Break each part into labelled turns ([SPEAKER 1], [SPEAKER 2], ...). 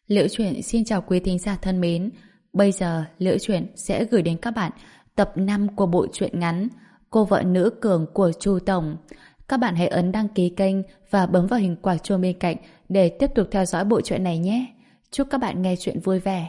[SPEAKER 1] Liễu Chuyện xin chào quý thính giả thân mến. Bây giờ Liễu Chuyện sẽ gửi đến các bạn tập 5 của bộ truyện ngắn Cô vợ nữ cường của Chu Tổng. Các bạn hãy ấn đăng ký kênh và bấm vào hình quả chuông bên cạnh để tiếp tục theo dõi bộ truyện này nhé. Chúc các bạn nghe truyện vui vẻ.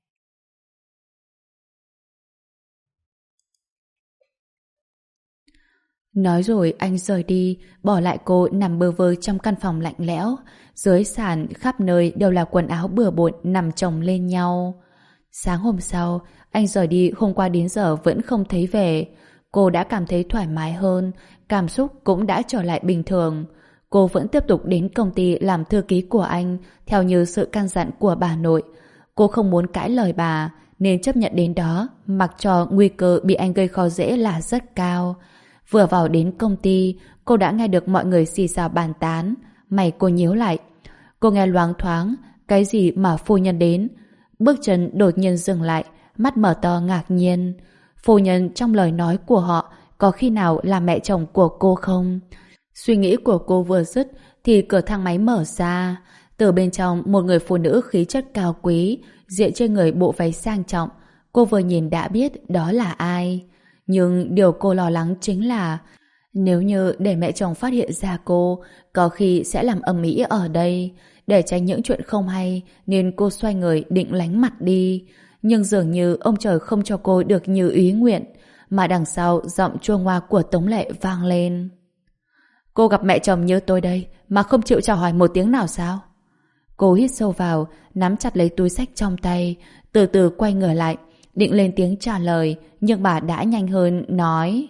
[SPEAKER 1] Nói rồi anh rời đi, bỏ lại cô nằm bơ vơ trong căn phòng lạnh lẽo. Dưới sàn khắp nơi đều là quần áo bừa bộn nằm chồng lên nhau. Sáng hôm sau, anh rời đi hôm qua đến giờ vẫn không thấy về. Cô đã cảm thấy thoải mái hơn, cảm xúc cũng đã trở lại bình thường. Cô vẫn tiếp tục đến công ty làm thư ký của anh, theo như sự căn dặn của bà nội. Cô không muốn cãi lời bà, nên chấp nhận đến đó, mặc cho nguy cơ bị anh gây khó dễ là rất cao. Vừa vào đến công ty, cô đã nghe được mọi người xì xào bàn tán. Mày cô nhíu lại. Cô nghe loáng thoáng, cái gì mà phu nhân đến. Bước chân đột nhiên dừng lại, mắt mở to ngạc nhiên. Phu nhân trong lời nói của họ có khi nào là mẹ chồng của cô không? Suy nghĩ của cô vừa dứt thì cửa thang máy mở ra. Từ bên trong một người phụ nữ khí chất cao quý, diện trên người bộ váy sang trọng. Cô vừa nhìn đã biết đó là ai. Nhưng điều cô lo lắng chính là nếu như để mẹ chồng phát hiện ra cô, có khi sẽ làm ầm ĩ ở đây. Để tránh những chuyện không hay nên cô xoay người định lánh mặt đi. Nhưng dường như ông trời không cho cô được như ý nguyện, mà đằng sau giọng chua ngoa của Tống Lệ vang lên. Cô gặp mẹ chồng như tôi đây mà không chịu chào hỏi một tiếng nào sao? Cô hít sâu vào, nắm chặt lấy túi xách trong tay, từ từ quay người lại, định lên tiếng trả lời, nhưng bà đã nhanh hơn nói: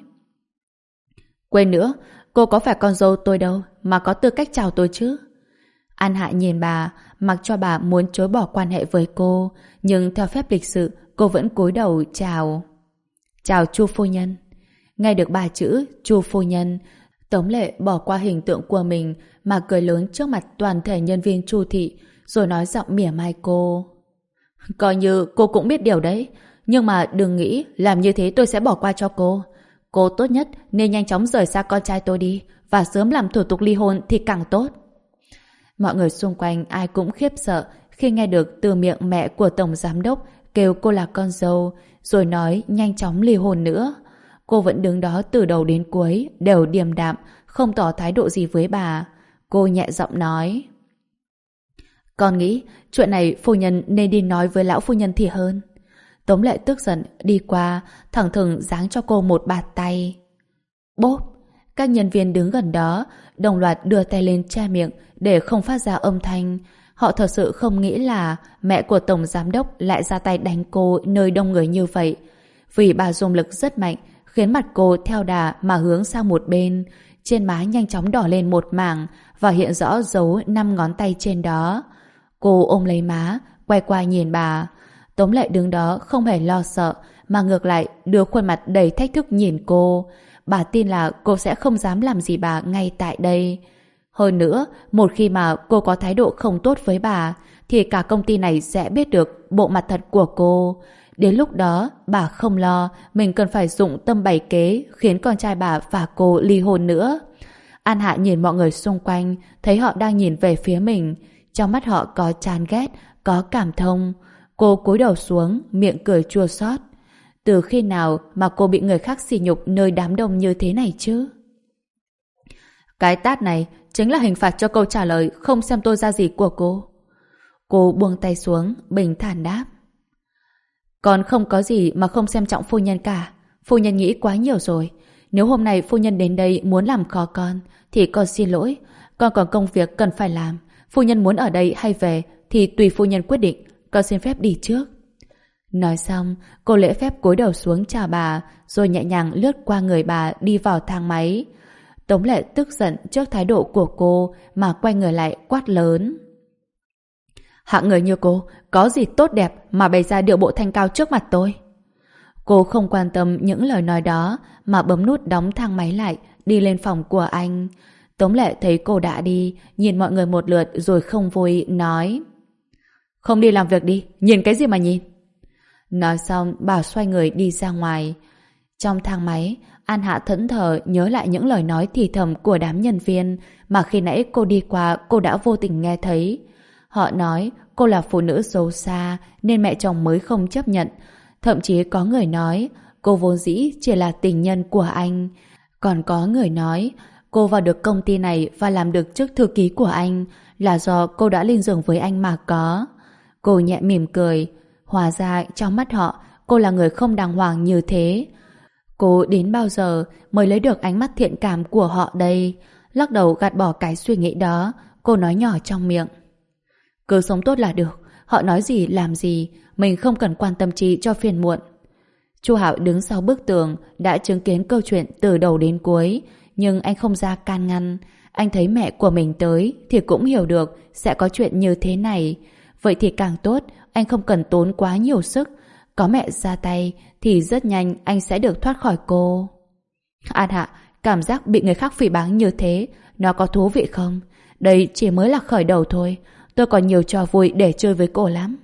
[SPEAKER 1] Quên nữa, cô có phải con dâu tôi đâu mà có tư cách chào tôi chứ? An Hạ nhìn bà, mặc cho bà muốn chối bỏ quan hệ với cô, nhưng theo phép lịch sự, cô vẫn cúi đầu chào. Chào Chu phu nhân. Nghe được ba chữ Chu phu nhân, Tống Lệ bỏ qua hình tượng của mình mà cười lớn trước mặt toàn thể nhân viên Chu thị, rồi nói giọng mỉa mai cô. Coi như cô cũng biết điều đấy, nhưng mà đừng nghĩ làm như thế tôi sẽ bỏ qua cho cô. Cô tốt nhất nên nhanh chóng rời xa con trai tôi đi, và sớm làm thủ tục ly hôn thì càng tốt. Mọi người xung quanh ai cũng khiếp sợ khi nghe được từ miệng mẹ của tổng giám đốc kêu cô là con dâu, rồi nói nhanh chóng ly hôn nữa. Cô vẫn đứng đó từ đầu đến cuối, đều điềm đạm, không tỏ thái độ gì với bà. Cô nhẹ giọng nói: Con nghĩ chuyện này phu nhân nên đi nói với lão phu nhân thì hơn. Tống Lệ tức giận đi qua, thẳng thừng giáng cho cô một bạt tay. Bốp! Các nhân viên đứng gần đó đồng loạt đưa tay lên che miệng để không phát ra âm thanh. Họ thật sự không nghĩ là mẹ của tổng giám đốc lại ra tay đánh cô nơi đông người như vậy. Vì bà dùng lực rất mạnh, khiến mặt cô theo đà mà hướng sang một bên. Trên má nhanh chóng đỏ lên một mảng và hiện rõ dấu 5 ngón tay trên đó. Cô ôm lấy má, quay qua nhìn bà. Tống Lệ đứng đó không hề lo sợ, mà ngược lại đưa khuôn mặt đầy thách thức nhìn cô. Bà tin là cô sẽ không dám làm gì bà ngay tại đây. Hơn nữa, một khi mà cô có thái độ không tốt với bà, thì cả công ty này sẽ biết được bộ mặt thật của cô. Đến lúc đó, bà không lo mình cần phải dụng tâm bày kế khiến con trai bà và cô ly hôn nữa. An Hạ nhìn mọi người xung quanh, thấy họ đang nhìn về phía mình. Trong mắt họ có chán ghét, có cảm thông. Cô cúi đầu xuống, miệng cười chua xót. Từ khi nào mà cô bị người khác sỉ nhục nơi đám đông như thế này chứ? Cái tát này chính là hình phạt cho câu trả lời không xem tôi ra gì của cô. Cô buông tay xuống, bình thản đáp. Con không có gì mà không xem trọng phu nhân cả. Phu nhân nghĩ quá nhiều rồi. Nếu hôm nay phu nhân đến đây muốn làm khó con, thì con xin lỗi. Con còn công việc cần phải làm. Phu nhân muốn ở đây hay về thì tùy phu nhân quyết định. Con xin phép đi trước. Nói xong, cô lễ phép cúi đầu xuống chào bà, rồi nhẹ nhàng lướt qua người bà đi vào thang máy. Tống Lệ tức giận trước thái độ của cô mà quay người lại quát lớn. Hạng người như cô, có gì tốt đẹp mà bày ra điệu bộ thanh cao trước mặt tôi? Cô không quan tâm những lời nói đó mà bấm nút đóng thang máy lại, đi lên phòng của anh. Tống Lệ thấy cô đã đi, nhìn mọi người một lượt rồi không vui, nói: Không đi làm việc đi, nhìn cái gì mà nhìn? Nói xong, bà xoay người đi ra ngoài. Trong thang máy, An Hạ thẫn thờ nhớ lại những lời nói thì thầm của đám nhân viên mà khi nãy cô đi qua cô đã vô tình nghe thấy. Họ nói cô là phụ nữ xấu xa nên mẹ chồng mới không chấp nhận. Thậm chí có người nói cô vốn dĩ chỉ là tình nhân của anh. Còn có người nói cô vào được công ty này và làm được chức thư ký của anh là do cô đã lên giường với anh mà có. Cô nhẹ mỉm cười. Hóa ra trong mắt họ cô là người không đàng hoàng như thế. Cô đến bao giờ mới lấy được ánh mắt thiện cảm của họ đây? Lắc đầu gạt bỏ cái suy nghĩ đó, cô nói nhỏ trong miệng. Cứ sống tốt là được, họ nói gì làm gì, mình không cần quan tâm chi cho phiền muộn. Chu Hạo đứng sau bức tường đã chứng kiến câu chuyện từ đầu đến cuối, nhưng anh không ra can ngăn. Anh thấy mẹ của mình tới thì cũng hiểu được sẽ có chuyện như thế này. Vậy thì càng tốt, anh không cần tốn quá nhiều sức. Có mẹ ra tay thì rất nhanh anh sẽ được thoát khỏi cô. An Hạ, cảm giác bị người khác phỉ báng như thế, nó có thú vị không? Đây chỉ mới là khởi đầu thôi. Tôi còn nhiều trò vui để chơi với cô lắm.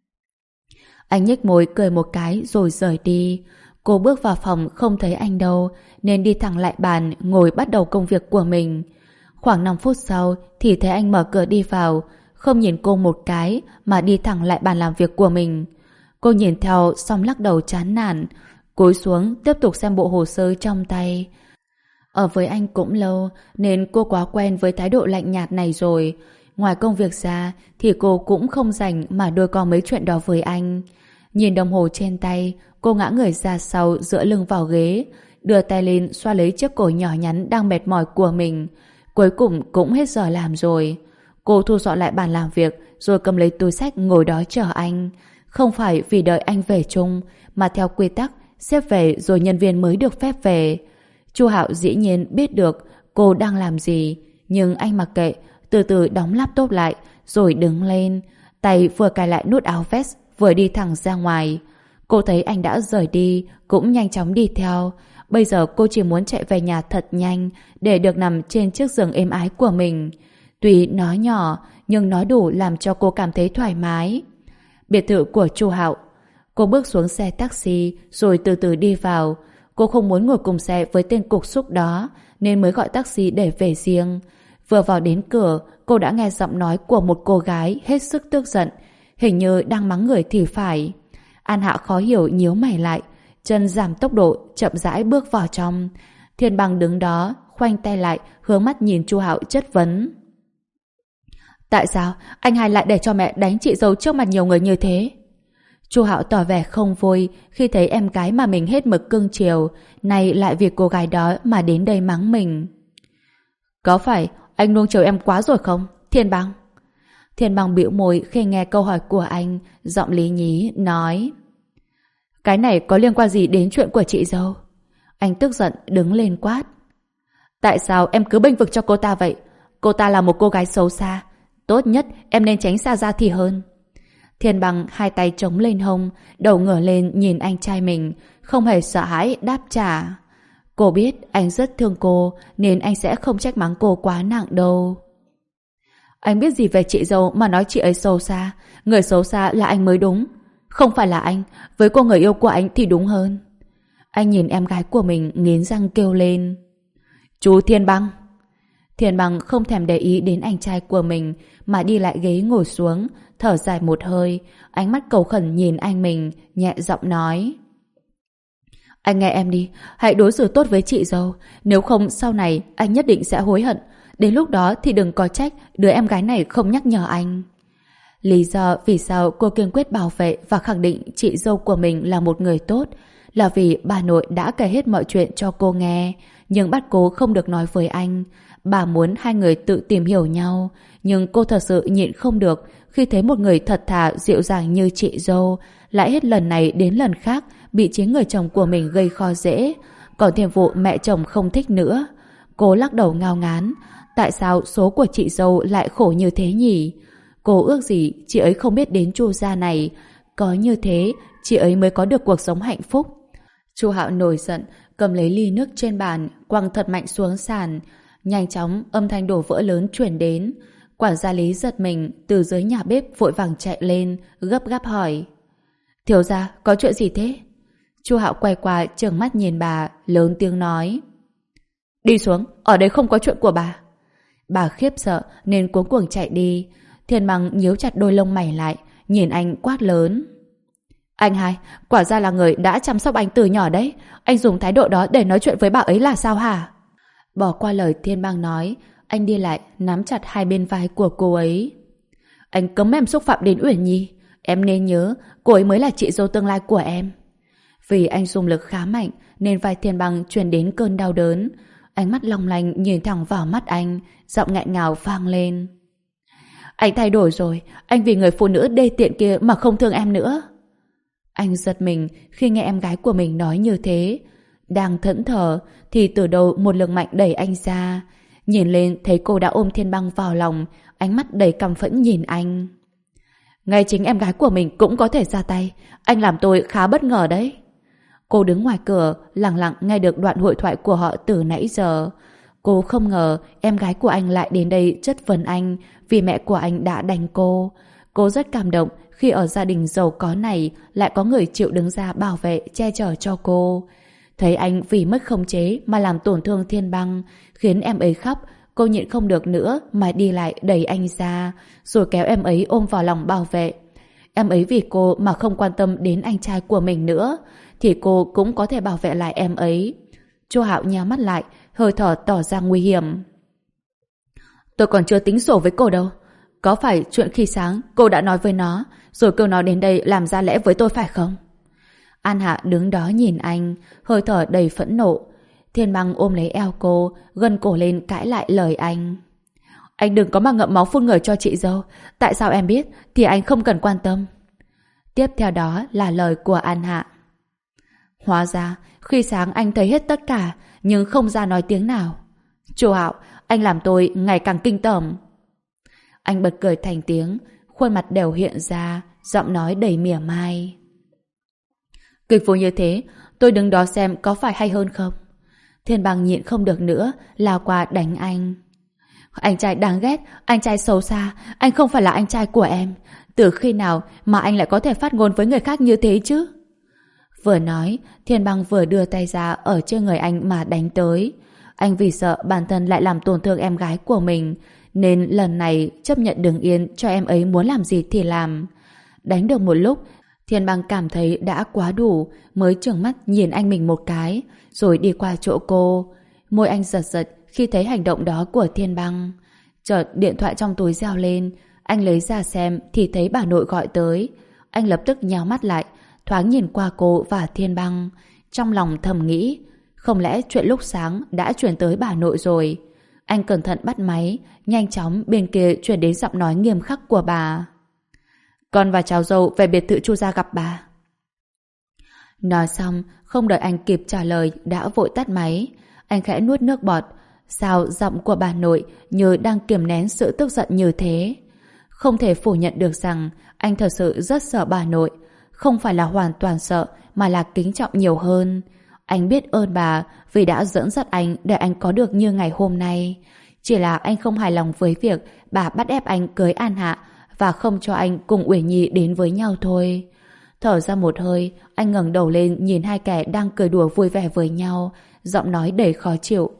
[SPEAKER 1] Anh nhếch môi cười một cái rồi rời đi. Cô bước vào phòng không thấy anh đâu nên đi thẳng lại bàn ngồi bắt đầu công việc của mình. Khoảng 5 phút sau thì thấy anh mở cửa đi vào, không nhìn cô một cái mà đi thẳng lại bàn làm việc của mình. Cô nhìn theo xong lắc đầu chán nản, cúi xuống tiếp tục xem bộ hồ sơ trong tay. Ở với anh cũng lâu nên cô quá quen với thái độ lạnh nhạt này rồi. Ngoài công việc ra thì cô cũng không rảnh mà đôi co mấy chuyện đó với anh. Nhìn đồng hồ trên tay, cô ngã người ra sau dựa lưng vào ghế, đưa tay lên xoa lấy chiếc cổ nhỏ nhắn đang mệt mỏi của mình. Cuối cùng cũng hết giờ làm rồi. Cô thu dọn lại bàn làm việc rồi cầm lấy túi xách ngồi đó chờ anh. Không phải vì đợi anh về chung mà theo quy tắc sếp về rồi nhân viên mới được phép về. Chu Hạo dĩ nhiên biết được cô đang làm gì, nhưng anh mặc kệ, từ từ đóng laptop lại rồi đứng lên, tay vừa cài lại nút áo vest vừa đi thẳng ra ngoài. Cô thấy anh đã rời đi cũng nhanh chóng đi theo. Bây giờ cô chỉ muốn chạy về nhà thật nhanh để được nằm trên chiếc giường êm ái của mình. Tuy nó nhỏ nhưng nó đủ làm cho cô cảm thấy thoải mái. Biệt thự của Chu Hạo. Cô bước xuống xe taxi rồi từ từ đi vào. Cô không muốn ngồi cùng xe với tên cục súc đó nên mới gọi taxi để về riêng. Vừa vào đến cửa, cô đã nghe giọng nói của một cô gái hết sức tức giận, hình như đang mắng người thì phải. An Hạ khó hiểu nhíu mày lại, chân giảm tốc độ, chậm rãi bước vào trong. Thiên Bằng đứng đó, khoanh tay lại, hướng mắt nhìn Chu Hạo chất vấn. Tại sao anh hai lại để cho mẹ đánh chị dâu trước mặt nhiều người như thế? Chu Hạo tỏ vẻ không vui khi thấy em gái mà mình hết mực cưng chiều, nay lại vì cô gái đó mà đến đây mắng mình. Có phải anh nuông chiều em quá rồi không, Thiên Bằng? Thiên Bằng bĩu môi khi nghe câu hỏi của anh, giọng lý nhí nói: Cái này có liên quan gì đến chuyện của chị dâu? Anh tức giận đứng lên quát: Tại sao em cứ bênh vực cho cô ta vậy? Cô ta là một cô gái xấu xa, tốt nhất em nên tránh xa ra thì hơn. Thiên Bằng hai tay chống lên hông, đầu ngửa lên nhìn anh trai mình, không hề sợ hãi đáp trả. Cô biết anh rất thương cô nên anh sẽ không trách mắng cô quá nặng đâu. Anh biết gì về chị dâu mà nói chị ấy xấu xa? Người xấu xa là anh mới đúng, không phải là anh. Với cô người yêu của anh thì đúng hơn. Anh nhìn em gái của mình nghiến răng kêu lên: Chú Thiên Bằng! Thiên Bằng không thèm để ý đến anh trai của mình mà đi lại ghế ngồi xuống, thở dài một hơi, ánh mắt cầu khẩn nhìn anh mình, nhẹ giọng nói: Anh nghe em đi, hãy đối xử tốt với chị dâu, nếu không sau này anh nhất định sẽ hối hận. Đến lúc đó thì đừng có trách đứa em gái này không nhắc nhở anh. Lý do vì sao cô kiên quyết bảo vệ và khẳng định chị dâu của mình là một người tốt là vì bà nội đã kể hết mọi chuyện cho cô nghe, nhưng bắt cô không được nói với anh. Bà muốn hai người tự tìm hiểu nhau, nhưng cô thật sự nhịn không được khi thấy một người thật thà dịu dàng như chị dâu lại hết lần này đến lần khác bị chính người chồng của mình gây khó dễ, còn thêm vụ mẹ chồng không thích nữa. Cô lắc đầu ngao ngán, tại sao số của chị dâu lại khổ như thế nhỉ? Cô ước gì chị ấy không biết đến Chu gia này, có như thế chị ấy mới có được cuộc sống hạnh phúc. Chu Hạo nổi giận, cầm lấy ly nước trên bàn, quăng thật mạnh xuống sàn. Nhanh chóng âm thanh đổ vỡ lớn chuyển đến. Quản gia Lý giật mình từ dưới nhà bếp vội vàng chạy lên, gấp gáp hỏi: Thiếu gia, có chuyện gì thế? Chu Hạo quay qua trừng mắt nhìn bà, lớn tiếng nói: Đi xuống, ở đây không có chuyện của bà. Bà khiếp sợ nên cuống cuồng chạy đi. Thiên Băng nhíu chặt đôi lông mày lại, nhìn anh quát lớn. Anh hai, quả ra là người đã chăm sóc anh từ nhỏ đấy. Anh dùng thái độ đó để nói chuyện với bà ấy là sao hả? Bỏ qua lời Thiên Băng nói, anh đi lại nắm chặt hai bên vai của cô ấy. Anh cấm em xúc phạm đến Uyển Nhi. Em nên nhớ, cô ấy mới là chị dâu tương lai của em. Vì anh dùng lực khá mạnh nên vai Thiên Băng truyền đến cơn đau đớn. Ánh mắt long lanh nhìn thẳng vào mắt anh, giọng nghẹn ngào vang lên. Anh thay đổi rồi, anh vì người phụ nữ đê tiện kia mà không thương em nữa. Anh giật mình khi nghe em gái của mình nói như thế. Đang thẫn thờ thì từ đầu một lực mạnh đẩy anh ra. Nhìn lên thấy cô đã ôm Thiên Băng vào lòng, ánh mắt đầy căm phẫn nhìn anh. Ngay chính em gái của mình cũng có thể ra tay. Anh làm tôi khá bất ngờ đấy. Cô đứng ngoài cửa lặng lặng nghe được đoạn hội thoại của họ từ nãy giờ. Cô không ngờ em gái của anh lại đến đây chất vấn anh vì mẹ của anh đã đánh cô. Cô rất cảm động khi ở gia đình giàu có này lại có người chịu đứng ra bảo vệ, che chở cho cô. Thấy anh vì mất khống chế mà làm tổn thương Thiên Băng, khiến em ấy khóc, cô nhịn không được nữa mà đi lại đẩy anh ra, rồi kéo em ấy ôm vào lòng bảo vệ. Em ấy vì cô mà không quan tâm đến anh trai của mình nữa, thì cô cũng có thể bảo vệ lại em ấy. Chu Hạo nhắm mắt lại, hơi thở tỏ ra nguy hiểm. Tôi còn chưa tính sổ với cô đâu. Có phải chuyện khi sáng cô đã nói với nó, rồi kêu nó đến đây làm ra lẽ với tôi phải không? An Hạ đứng đó nhìn anh, hơi thở đầy phẫn nộ. Thiên Băng ôm lấy eo cô, gân cổ lên cãi lại lời anh. Anh đừng có mà ngậm máu phun người cho chị dâu. Tại sao em biết thì anh không cần quan tâm. Tiếp theo đó là lời của An Hạ. Hóa ra khi sáng anh thấy hết tất cả nhưng không ra nói tiếng nào. Chu Hạo, anh làm tôi ngày càng kinh tởm. Anh bật cười thành tiếng, khuôn mặt đều hiện ra, giọng nói đầy mỉa mai. Kịch vui như thế, tôi đứng đó xem có phải hay hơn không? Thiên Băng nhịn không được nữa, lao qua đánh anh. Anh trai đáng ghét, anh trai xấu xa, anh không phải là anh trai của em. Từ khi nào mà anh lại có thể phát ngôn với người khác như thế chứ? Vừa nói, Thiên Băng vừa đưa tay ra ở trên người anh mà đánh tới. Anh vì sợ bản thân lại làm tổn thương em gái của mình, nên lần này chấp nhận đứng yên cho em ấy muốn làm gì thì làm. Đánh được một lúc, Thiên Băng cảm thấy đã quá đủ, mới trừng mắt nhìn anh mình một cái, rồi đi qua chỗ cô. Môi anh giật giật khi thấy hành động đó của Thiên Băng. Chợt điện thoại trong túi reo lên, anh lấy ra xem thì thấy bà nội gọi tới. Anh lập tức nhíu mắt lại, thoáng nhìn qua cô và Thiên Băng, trong lòng thầm nghĩ, không lẽ chuyện lúc sáng đã chuyển tới bà nội rồi. Anh cẩn thận bắt máy, nhanh chóng bên kia chuyển đến giọng nói nghiêm khắc của bà. Con và cháu dâu về biệt thự Chu gia gặp bà. Nói xong, không đợi anh kịp trả lời đã vội tắt máy. Anh khẽ nuốt nước bọt. Sao giọng của bà nội như đang kiềm nén sự tức giận như thế? Không thể phủ nhận được rằng anh thật sự rất sợ bà nội. Không phải là hoàn toàn sợ mà là kính trọng nhiều hơn. Anh biết ơn bà vì đã dẫn dắt anh để anh có được như ngày hôm nay. Chỉ là anh không hài lòng với việc bà bắt ép anh cưới An Hạ và không cho anh cùng Uyển Nhi đến với nhau thôi. Thở ra một hơi, anh ngẩng đầu lên nhìn hai kẻ đang cười đùa vui vẻ với nhau, giọng nói đầy khó chịu.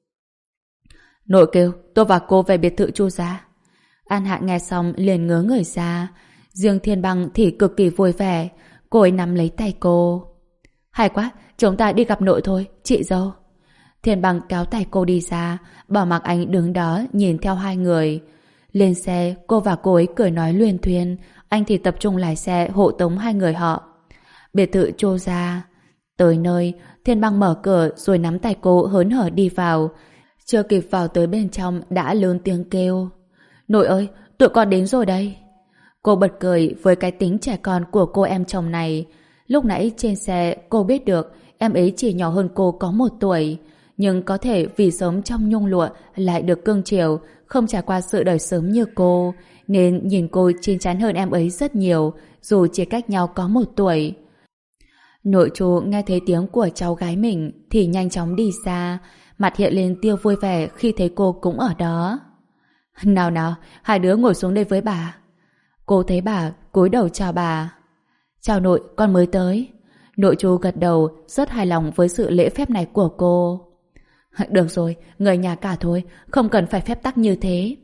[SPEAKER 1] Nội kêu tôi và cô về biệt thự Chu gia. An Hạ nghe xong liền ngớ người ra. Riêng Thiên Băng thì cực kỳ vui vẻ. Cô ấy nắm lấy tay cô. Hay quá, chúng ta đi gặp nội thôi, chị dâu. Thiên Băng kéo tay cô đi ra, bỏ mặc anh đứng đó nhìn theo hai người. Lên xe, cô và cô ấy cười nói luyên thuyên, anh thì tập trung lái xe hộ tống hai người họ. Biệt thự Chu gia. Tới nơi, Thiên Băng mở cửa rồi nắm tay cô hớn hở đi vào. Chưa kịp vào tới bên trong đã lớn tiếng kêu. Nội ơi, tụi con đến rồi đây. Cô bật cười với cái tính trẻ con của cô em chồng này. Lúc nãy trên xe cô biết được em ấy chỉ nhỏ hơn cô có 1 tuổi, nhưng có thể vì sống trong nhung lụa lại được cưng chiều, không trải qua sự đời sớm như cô, nên nhìn cô chín chắn hơn em ấy rất nhiều, dù chỉ cách nhau có 1 tuổi. Nội chú nghe thấy tiếng của cháu gái mình thì nhanh chóng đi xa, mặt hiện lên tia vui vẻ khi thấy cô cũng ở đó. Nào nào, hai đứa ngồi xuống đây với bà. Cô thấy bà, cúi đầu chào bà. Chào nội, con mới tới. Nội chú gật đầu, rất hài lòng với sự lễ phép này của cô. Được rồi, người nhà cả thôi, không cần phải phép tắc như thế.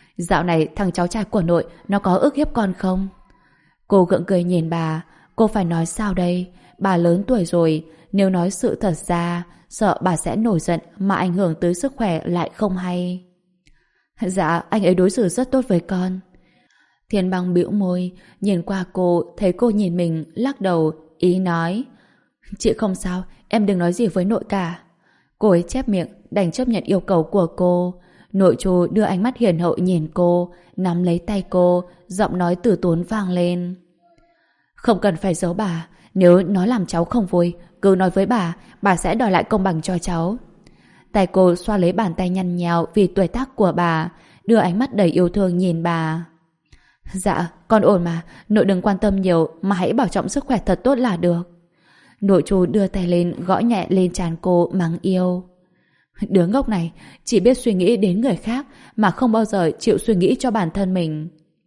[SPEAKER 1] Dạo này thằng cháu trai của nội nó có ức hiếp con không? Cô gượng cười nhìn bà. Cô phải nói sao đây? Bà lớn tuổi rồi, nếu nói sự thật ra, sợ bà sẽ nổi giận mà ảnh hưởng tới sức khỏe lại không hay. Dạ, anh ấy đối xử rất tốt với con. Thiên Băng bĩu môi, nhìn qua cô, thấy cô nhìn mình, lắc đầu, ý nói: chị không sao, em đừng nói gì với nội cả. Cô ấy chép miệng, đành chấp nhận yêu cầu của cô. Nội trù đưa ánh mắt hiền hậu nhìn cô, nắm lấy tay cô, giọng nói từ tốn vang lên: không cần phải giấu bà, nếu nó làm cháu không vui, cứ nói với bà sẽ đòi lại công bằng cho cháu. Tay cô xoa lấy bàn tay nhăn nheo vì tuổi tác của bà, đưa ánh mắt đầy yêu thương nhìn bà. Dạ, con ổn mà, nội đừng quan tâm nhiều mà hãy bảo trọng sức khỏe thật tốt là được. Nội trù đưa tay lên gõ nhẹ lên trán cô mắng yêu. Đứa ngốc này chỉ biết suy nghĩ đến người khác mà không bao giờ chịu suy nghĩ cho bản thân mình.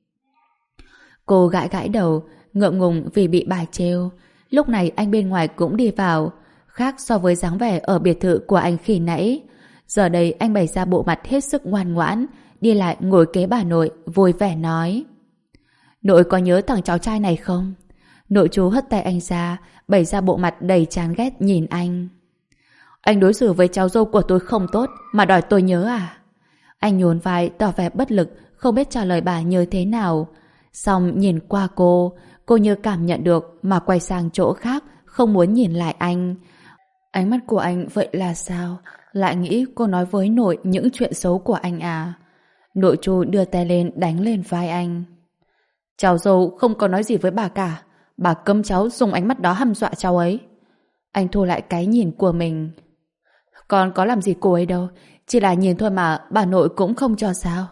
[SPEAKER 1] Cô gãi gãi đầu, ngượng ngùng vì bị bà trêu. Lúc này anh bên ngoài cũng đi vào, khác so với dáng vẻ ở biệt thự của anh khi nãy. Giờ đây anh bày ra bộ mặt hết sức ngoan ngoãn, đi lại ngồi kế bà nội, vui vẻ nói: nội có nhớ thằng cháu trai này không? Nội chú hất tay anh ra, bày ra bộ mặt đầy chán ghét nhìn anh. Anh đối xử với cháu dâu của tôi không tốt mà đòi tôi nhớ à? Anh nhún vai tỏ vẻ bất lực, không biết trả lời bà như thế nào. Xong nhìn qua cô như cảm nhận được mà quay sang chỗ khác, không muốn nhìn lại anh. Ánh mắt của anh vậy là sao? Lại nghĩ cô nói với nội những chuyện xấu của anh à? Nội chú đưa tay lên đánh lên vai anh. Cháu dâu không có nói gì với bà cả. Bà cấm cháu dùng ánh mắt đó hăm dọa cháu ấy. Anh thu lại cái nhìn của mình. Con có làm gì cô ấy đâu, chỉ là nhìn thôi mà bà nội cũng không cho sao.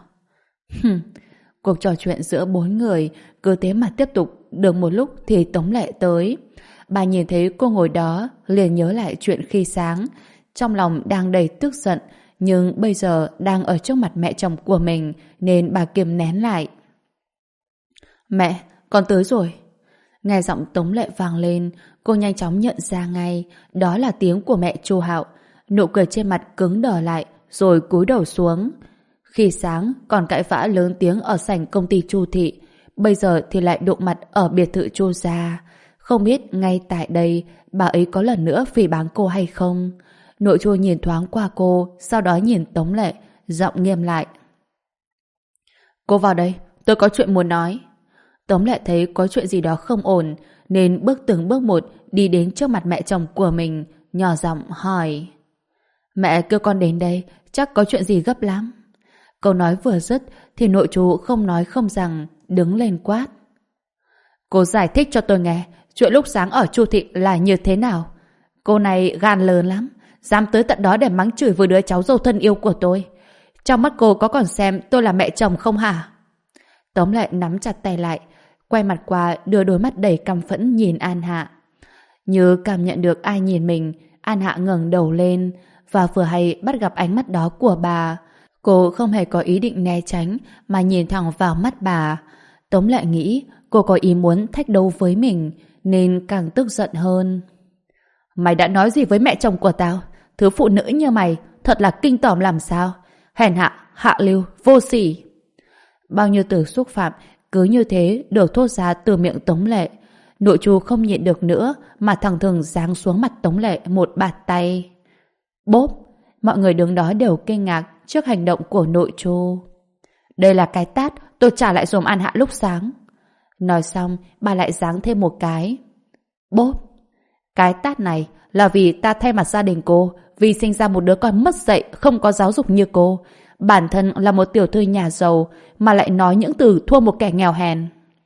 [SPEAKER 1] Cuộc trò chuyện giữa bốn người cứ thế mà tiếp tục được một lúc thì Tống Lệ tới. Bà nhìn thấy cô ngồi đó liền nhớ lại chuyện khi sáng, trong lòng đang đầy tức giận, nhưng bây giờ đang ở trước mặt mẹ chồng của mình nên bà kiềm nén lại. Mẹ, con tới rồi. Nghe giọng Tống Lệ vang lên, cô nhanh chóng nhận ra ngay đó là tiếng của mẹ Chu Hạo. Nụ cười trên mặt cứng đờ lại rồi cúi đầu xuống. Khi sáng còn cãi vã lớn tiếng ở sảnh công ty Chu thị, bây giờ thì lại đụng mặt ở biệt thự Chu gia. Không biết ngay tại đây bà ấy có lần nữa phỉ báng cô hay không. Nội Chu nhìn thoáng qua cô, sau đó nhìn Tống Lệ, giọng nghiêm lại. Cô vào đây, tôi có chuyện muốn nói. Tống Lệ thấy có chuyện gì đó không ổn nên bước từng bước một đi đến trước mặt mẹ chồng của mình, nhỏ giọng hỏi: mẹ kêu con đến đây chắc có chuyện gì gấp lắm. Câu nói vừa dứt thì nội chú không nói không rằng đứng lên quát: cô giải thích cho tôi nghe chuyện lúc sáng ở Chu thị là như thế nào. Cô này gan lớn lắm, dám tới tận đó để mắng chửi với đứa cháu dâu thân yêu của tôi. Trong mắt cô có còn xem tôi là mẹ chồng không hả? Tống Lệ nắm chặt tay lại, quay mặt qua đưa đôi mắt đầy căm phẫn nhìn An Hạ. Như cảm nhận được ai nhìn mình, An Hạ ngẩng đầu lên và vừa hay bắt gặp ánh mắt đó của bà. Cô không hề có ý định né tránh mà nhìn thẳng vào mắt bà. Tống Lệ nghĩ cô có ý muốn thách đấu với mình nên càng tức giận hơn. Mày đã nói gì với mẹ chồng của tao? Thứ phụ nữ như mày thật là kinh tởm làm sao? Hèn hạ, hạ lưu, vô sỉ. Bao nhiêu từ xúc phạm cứ như thế được thốt ra từ miệng Tống Lệ. Nội chú không nhịn được nữa mà thẳng thừng giáng xuống mặt Tống Lệ một bạt tay. Bốp! Mọi người đứng đó đều kinh ngạc trước hành động của nội chú. Đây là cái tát tôi trả lại dùm An Hạ lúc sáng. Nói xong bà lại giáng thêm một cái. Bốp! Cái tát này là vì ta thay mặt gia đình cô, vì sinh ra một đứa con mất dạy không có giáo dục như cô. Bản thân là một tiểu thư nhà giàu mà lại nói những từ thua một kẻ nghèo hèn.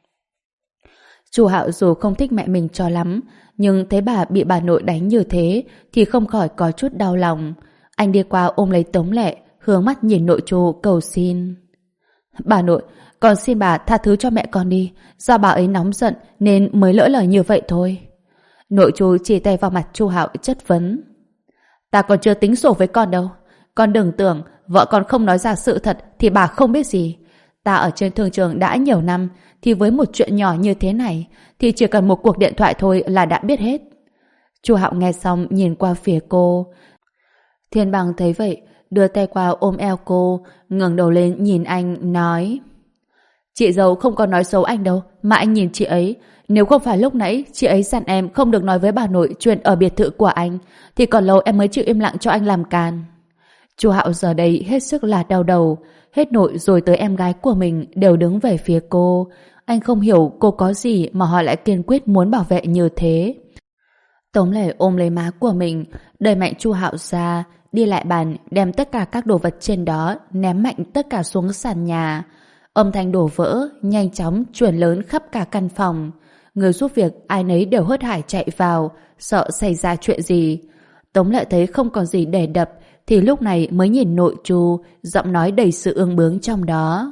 [SPEAKER 1] Chu Hạo dù không thích mẹ mình cho lắm, nhưng thấy bà bị bà nội đánh như thế thì không khỏi có chút đau lòng. Anh đi qua ôm lấy Tống Lệ, hướng mắt nhìn nội Chu cầu xin. Bà nội, con xin bà tha thứ cho mẹ con đi, do bà ấy nóng giận nên mới lỡ lời như vậy thôi. Nội Chu chỉ tay vào mặt Chu Hạo chất vấn. Ta còn chưa tính sổ với con đâu. Con đừng tưởng vợ con không nói ra sự thật thì bà không biết gì. Ta ở trên thương trường đã nhiều năm thì với một chuyện nhỏ như thế này thì chỉ cần một cuộc điện thoại thôi là đã biết hết. Chu Hạo nghe xong nhìn qua phía cô. Thiên Bằng thấy vậy đưa tay qua ôm eo cô, ngẩng đầu lên nhìn anh, nói: Chị dâu không có nói xấu anh đâu, mà anh nhìn chị ấy. Nếu không phải lúc nãy chị ấy dặn em không được nói với bà nội chuyện ở biệt thự của anh, thì còn lâu em mới chịu im lặng cho anh làm càn. Chu Hạo giờ đây hết sức là đau đầu, hết nội rồi tới em gái của mình đều đứng về phía cô. Anh không hiểu cô có gì mà họ lại kiên quyết muốn bảo vệ như thế. Tống Lệ ôm lấy má của mình, đẩy mạnh Chu Hạo ra, đi lại bàn, đem tất cả các đồ vật trên đó ném mạnh tất cả xuống sàn nhà. Âm thanh đổ vỡ nhanh chóng truyền lớn khắp cả căn phòng. Người giúp việc ai nấy đều hớt hải chạy vào, sợ xảy ra chuyện gì. Tống Lệ thấy không còn gì để đập, thì lúc này mới nhìn nội Chu, giọng nói đầy sự ương bướng trong đó.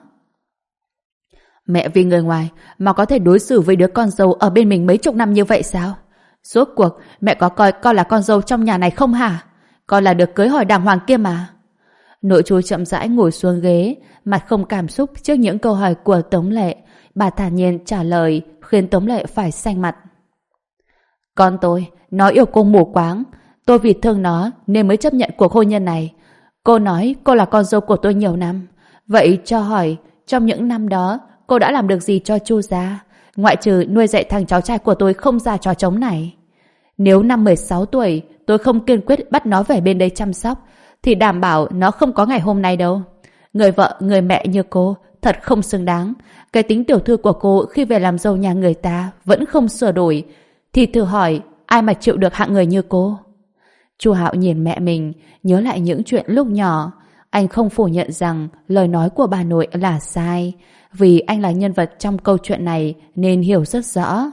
[SPEAKER 1] Mẹ vì người ngoài mà có thể đối xử với đứa con dâu ở bên mình mấy chục năm như vậy sao? Rốt cuộc mẹ có coi con là con dâu trong nhà này không hả? Con là được cưới hỏi đàng hoàng kia mà. Nội Chu chậm rãi ngồi xuống ghế, mặt không cảm xúc trước những câu hỏi của Tống Lệ. Bà thản nhiên trả lời, khiến Tống Lệ phải xanh mặt. Con tôi, nó yêu cô mù quáng. Tôi vì thương nó nên mới chấp nhận cuộc hôn nhân này. Cô nói cô là con dâu của tôi nhiều năm. Vậy cho hỏi, trong những năm đó, cô đã làm được gì cho Chu gia? Ngoại trừ nuôi dạy thằng cháu trai của tôi không ra trò trống này. Nếu năm 16 tuổi, tôi không kiên quyết bắt nó về bên đây chăm sóc, thì đảm bảo nó không có ngày hôm nay đâu. Người vợ, người mẹ như cô, thật không xứng đáng. Cái tính tiểu thư của cô khi về làm dâu nhà người ta vẫn không sửa đổi. Thì thử hỏi, ai mà chịu được hạng người như cô? Chu Hạo nhìn mẹ mình, nhớ lại những chuyện lúc nhỏ. Anh không phủ nhận rằng lời nói của bà nội là sai, vì anh là nhân vật trong câu chuyện này nên hiểu rất rõ.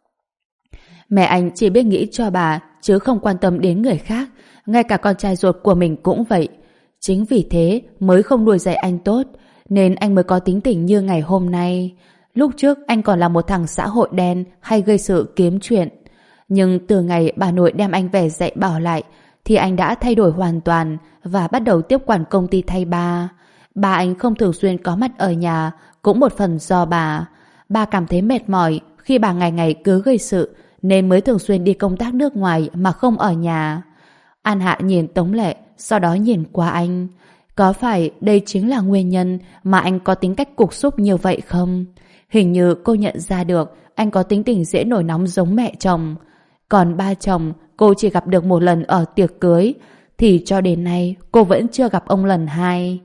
[SPEAKER 1] Mẹ anh chỉ biết nghĩ cho bà, chứ không quan tâm đến người khác. Ngay cả con trai ruột của mình cũng vậy. Chính vì thế mới không nuôi dạy anh tốt, nên anh mới có tính tình như ngày hôm nay. Lúc trước anh còn là một thằng xã hội đen hay gây sự kiếm chuyện. Nhưng từ ngày bà nội đem anh về dạy bảo lại, thì anh đã thay đổi hoàn toàn và bắt đầu tiếp quản công ty thay ba. Ba anh không thường xuyên có mặt ở nhà, cũng một phần do bà. Ba cảm thấy mệt mỏi khi bà ngày ngày cứ gây sự, nên mới thường xuyên đi công tác nước ngoài mà không ở nhà. An Hạ nhìn Tống Lệ, sau đó nhìn qua anh. Có phải đây chính là nguyên nhân mà anh có tính cách cục súc như vậy không? Hình như cô nhận ra được anh có tính tình dễ nổi nóng giống mẹ chồng. Còn ba chồng cô chỉ gặp được một lần ở tiệc cưới, thì cho đến nay cô vẫn chưa gặp ông lần hai.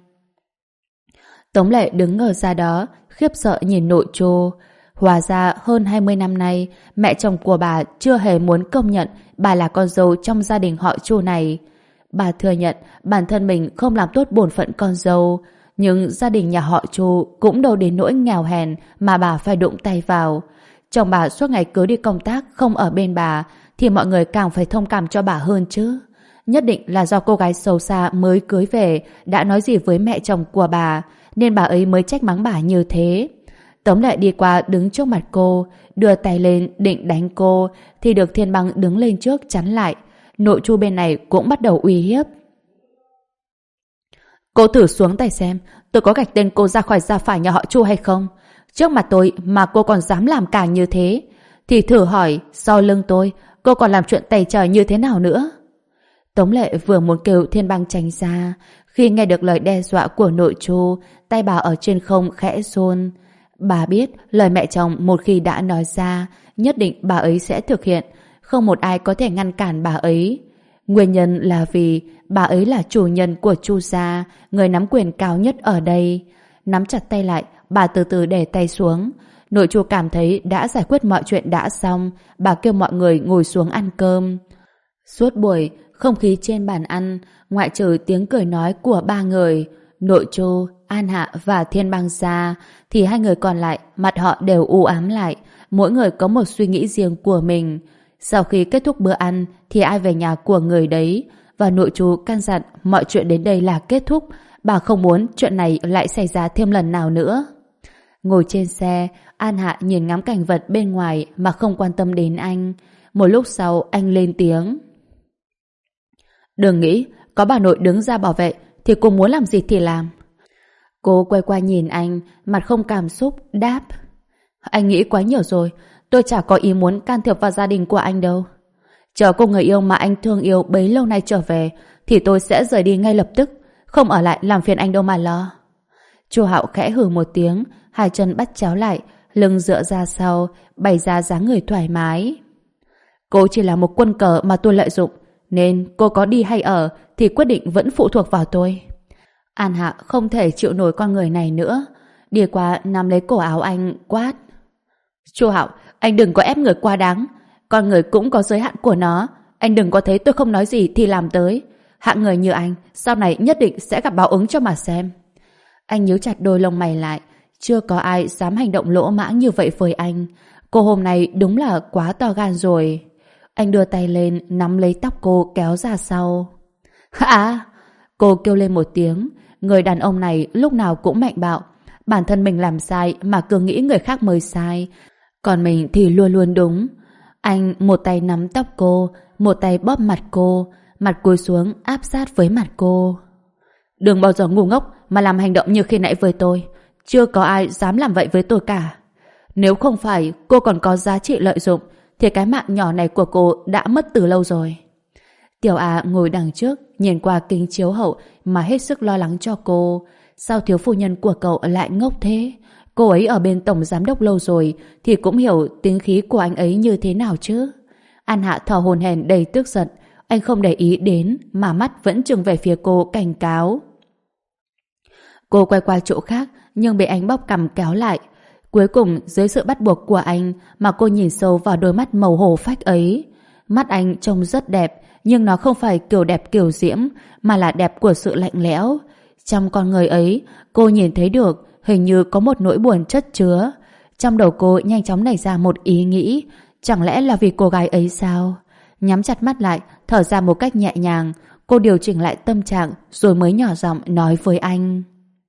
[SPEAKER 1] Tống Lệ đứng ngờ ra đó, khiếp sợ nhìn nội Chu. Hóa ra hơn 20 năm nay, mẹ chồng của bà chưa hề muốn công nhận bà là con dâu trong gia đình họ Chu này. Bà thừa nhận bản thân mình không làm tốt bổn phận con dâu, nhưng gia đình nhà họ Chu cũng đâu đến nỗi nghèo hèn mà bà phải đụng tay vào. Chồng bà suốt ngày cứ đi công tác không ở bên bà, thì mọi người càng phải thông cảm cho bà hơn chứ. Nhất định là do cô gái xấu xa mới cưới về đã nói gì với mẹ chồng của bà, nên bà ấy mới trách mắng bà như thế. Tống Lệ đi qua đứng trước mặt cô, đưa tay lên định đánh cô, thì được Thiên Băng đứng lên trước chắn lại. Nội Chu bên này cũng bắt đầu uy hiếp. Cô thử xuống tay xem, tôi có gạch tên cô ra khỏi gia phả nhà họ Chu hay không? Trước mặt tôi mà cô còn dám làm càng như thế, thì thử hỏi sau lưng tôi cô còn làm chuyện tày trời như thế nào nữa? Tống Lệ vừa muốn kêu Thiên Băng tránh ra, khi nghe được lời đe dọa của nội Chu, tay bà ở trên không khẽ run. Bà biết lời mẹ chồng một khi đã nói ra, nhất định bà ấy sẽ thực hiện, không một ai có thể ngăn cản bà ấy. Nguyên nhân là vì bà ấy là chủ nhân của Chu gia, người nắm quyền cao nhất ở đây. Nắm chặt tay lại, bà từ từ để tay xuống. Nội Chu cảm thấy đã giải quyết mọi chuyện đã xong, bà kêu mọi người ngồi xuống ăn cơm. Suốt buổi, không khí trên bàn ăn, ngoại trừ tiếng cười nói của ba người, nội Chu, An Hạ và Thiên Băng ra, thì hai người còn lại mặt họ đều u ám lại, mỗi người có một suy nghĩ riêng của mình. Sau khi kết thúc bữa ăn thì ai về nhà của người đấy, và nội Chu căn dặn mọi chuyện đến đây là kết thúc, bà không muốn chuyện này lại xảy ra thêm lần nào nữa. Ngồi trên xe, An Hạ nhìn ngắm cảnh vật bên ngoài mà không quan tâm đến anh. Một lúc sau anh lên tiếng. Đừng nghĩ, có bà nội đứng ra bảo vệ thì cô muốn làm gì thì làm. Cô quay qua nhìn anh, mặt không cảm xúc, đáp. Anh nghĩ quá nhiều rồi, tôi chả có ý muốn can thiệp vào gia đình của anh đâu. Chờ cô người yêu mà anh thương yêu bấy lâu nay trở về, thì tôi sẽ rời đi ngay lập tức. không ở lại làm phiền anh đâu mà lo. Chu Hạo khẽ hừ một tiếng, hai chân bắt chéo lại, lưng dựa ra sau, bày ra dáng người thoải mái. Cô chỉ là một quân cờ mà tôi lợi dụng, nên cô có đi hay ở thì quyết định vẫn phụ thuộc vào tôi. An Hạ không thể chịu nổi con người này nữa, đi qua nắm lấy cổ áo anh quát. Chu Hạo, anh đừng có ép người quá đáng, con người cũng có giới hạn của nó, anh đừng có thấy tôi không nói gì thì làm tới. Hạng người như anh sau này nhất định sẽ gặp báo ứng cho mà xem. Anh nhíu chặt đôi lông mày lại, chưa có ai dám hành động lỗ mãng như vậy với anh. Cô hôm nay đúng là quá to gan rồi. Anh đưa tay lên nắm lấy tóc cô kéo ra sau. À! Cô kêu lên một tiếng. Người đàn ông này lúc nào cũng mạnh bạo, bản thân mình làm sai mà cứ nghĩ người khác mới sai, còn mình thì luôn luôn đúng. Anh một tay nắm tóc cô, một tay bóp mặt cô, mặt cúi xuống áp sát với mặt cô. Đừng bao giờ ngu ngốc mà làm hành động như khi nãy với tôi. Chưa có ai dám làm vậy với tôi cả. Nếu không phải cô còn có giá trị lợi dụng thì cái mạng nhỏ này của cô đã mất từ lâu rồi. Tiểu A ngồi đằng trước nhìn qua kính chiếu hậu mà hết sức lo lắng cho cô. Sao thiếu phu nhân của cậu lại ngốc thế? Cô ấy ở bên tổng giám đốc lâu rồi thì cũng hiểu tính khí của anh ấy như thế nào chứ. An Hạ thở hổn hển đầy tức giận. Anh không để ý đến mà mắt vẫn trừng về phía cô cảnh cáo. Cô quay qua chỗ khác nhưng bị anh bóp cằm kéo lại. Cuối cùng dưới sự bắt buộc của anh mà cô nhìn sâu vào đôi mắt màu hổ phách ấy. Mắt anh trông rất đẹp, nhưng nó không phải kiểu đẹp kiểu diễm mà là đẹp của sự lạnh lẽo. Trong con người ấy cô nhìn thấy được hình như có một nỗi buồn chất chứa. Trong đầu cô nhanh chóng nảy ra một ý nghĩ, chẳng lẽ là vì cô gái ấy sao? Nhắm chặt mắt lại, thở ra một cách nhẹ nhàng, cô điều chỉnh lại tâm trạng rồi mới nhỏ giọng nói với anh.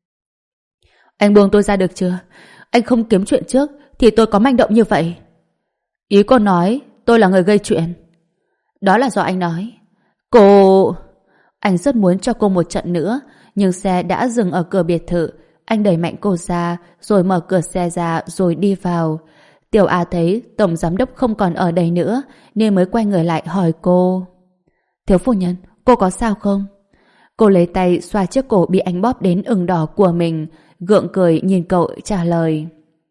[SPEAKER 1] Anh buông tôi ra được chưa? Anh không kiếm chuyện trước thì tôi có manh động như vậy. Ý cô nói tôi là người gây chuyện? Đó là do anh nói. Cô... Anh rất muốn cho cô một trận nữa, nhưng xe đã dừng ở cửa biệt thự. Anh đẩy mạnh cô ra, rồi mở cửa xe ra rồi đi vào. Tiểu A thấy tổng giám đốc không còn ở đây nữa, nên mới quay người lại hỏi cô. Thiếu phu nhân, cô có sao không? Cô lấy tay xoa chiếc cổ bị anh bóp đến ửng đỏ của mình, gượng cười nhìn cậu trả lời.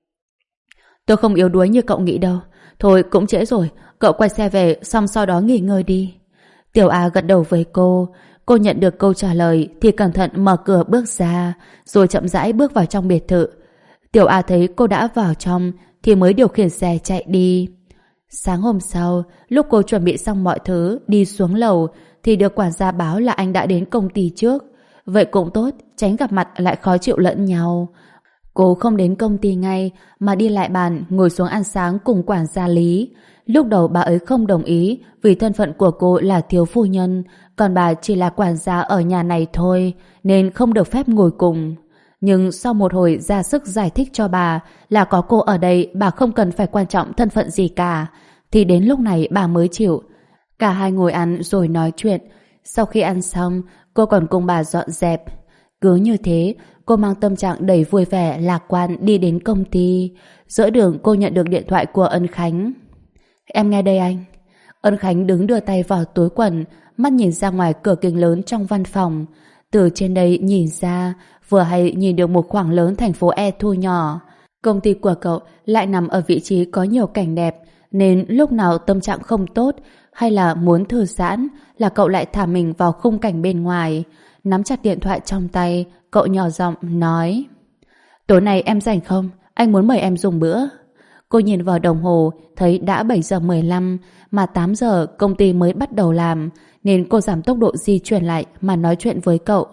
[SPEAKER 1] Tôi không yếu đuối như cậu nghĩ đâu. Thôi cũng trễ rồi, cậu quay xe về xong sau đó nghỉ ngơi đi. Tiểu A gật đầu với cô. Cô nhận được câu trả lời thì cẩn thận mở cửa bước ra, rồi chậm rãi bước vào trong biệt thự. Tiểu A thấy cô đã vào trong thì mới điều khiển xe chạy đi. Sáng hôm sau, lúc cô chuẩn bị xong mọi thứ đi xuống lầu thì được quản gia báo là anh đã đến công ty trước. Vậy cũng tốt, tránh gặp mặt lại khó chịu lẫn nhau. Cô không đến công ty ngay mà đi lại bàn ngồi xuống ăn sáng cùng quản gia Lý. Lúc đầu bà ấy không đồng ý vì thân phận của cô là thiếu phu nhân, còn bà chỉ là quản gia ở nhà này thôi nên không được phép ngồi cùng. Nhưng sau một hồi ra sức giải thích cho bà là có cô ở đây bà không cần phải quan trọng thân phận gì cả, thì đến lúc này bà mới chịu. Cả hai ngồi ăn rồi nói chuyện. Sau khi ăn xong, cô còn cùng bà dọn dẹp. Cứ như thế, cô mang tâm trạng đầy vui vẻ, lạc quan đi đến công ty. Giữa đường cô nhận được điện thoại của Ân Khánh. Em nghe đây anh. Ân Khánh đứng đưa tay vào túi quần, mắt nhìn ra ngoài cửa kính lớn trong văn phòng. Từ trên đây nhìn ra, vừa hay nhìn được một khoảng lớn thành phố E thu nhỏ. Công ty của cậu lại nằm ở vị trí có nhiều cảnh đẹp, nên lúc nào tâm trạng không tốt hay là muốn thư giãn là cậu lại thả mình vào khung cảnh bên ngoài. Nắm chặt điện thoại trong tay, cậu nhỏ giọng nói: Tối nay em rảnh không? Anh muốn mời em dùng bữa. Cô nhìn vào đồng hồ, thấy đã 7 giờ 15, mà 8 giờ công ty mới bắt đầu làm, nên cô giảm tốc độ di chuyển lại mà nói chuyện với cậu.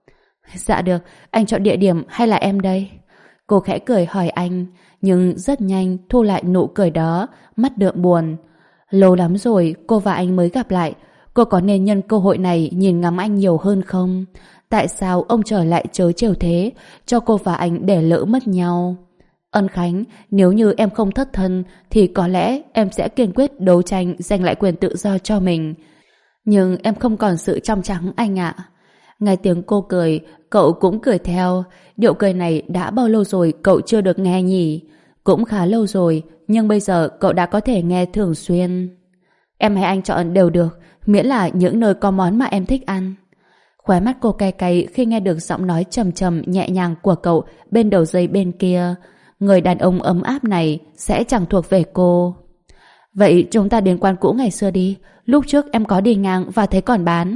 [SPEAKER 1] Dạ được, anh chọn địa điểm hay là em đây? Cô khẽ cười hỏi anh, nhưng rất nhanh thu lại nụ cười đó, mắt đượm buồn. Lâu lắm rồi cô và anh mới gặp lại, cô có nên nhân cơ hội này nhìn ngắm anh nhiều hơn không? Tại sao ông trời lại trớ trêu thế, cho cô và anh để lỡ mất nhau? Ân Khánh, nếu như em không thất thân thì có lẽ em sẽ kiên quyết đấu tranh giành lại quyền tự do cho mình. Nhưng em không còn sự trong trắng anh ạ. Nghe tiếng cô cười, cậu cũng cười theo. Điệu cười này đã bao lâu rồi cậu chưa được nghe nhỉ? Cũng khá lâu rồi, nhưng bây giờ cậu đã có thể nghe thường xuyên. Em hay anh chọn đều được, miễn là những nơi có món mà em thích ăn. Khóe mắt cô cay cay khi nghe được giọng nói trầm trầm nhẹ nhàng của cậu bên đầu dây bên kia. Người đàn ông ấm áp này sẽ chẳng thuộc về cô. Vậy chúng ta đến quán cũ ngày xưa đi. Lúc trước em có đi ngang và thấy còn bán.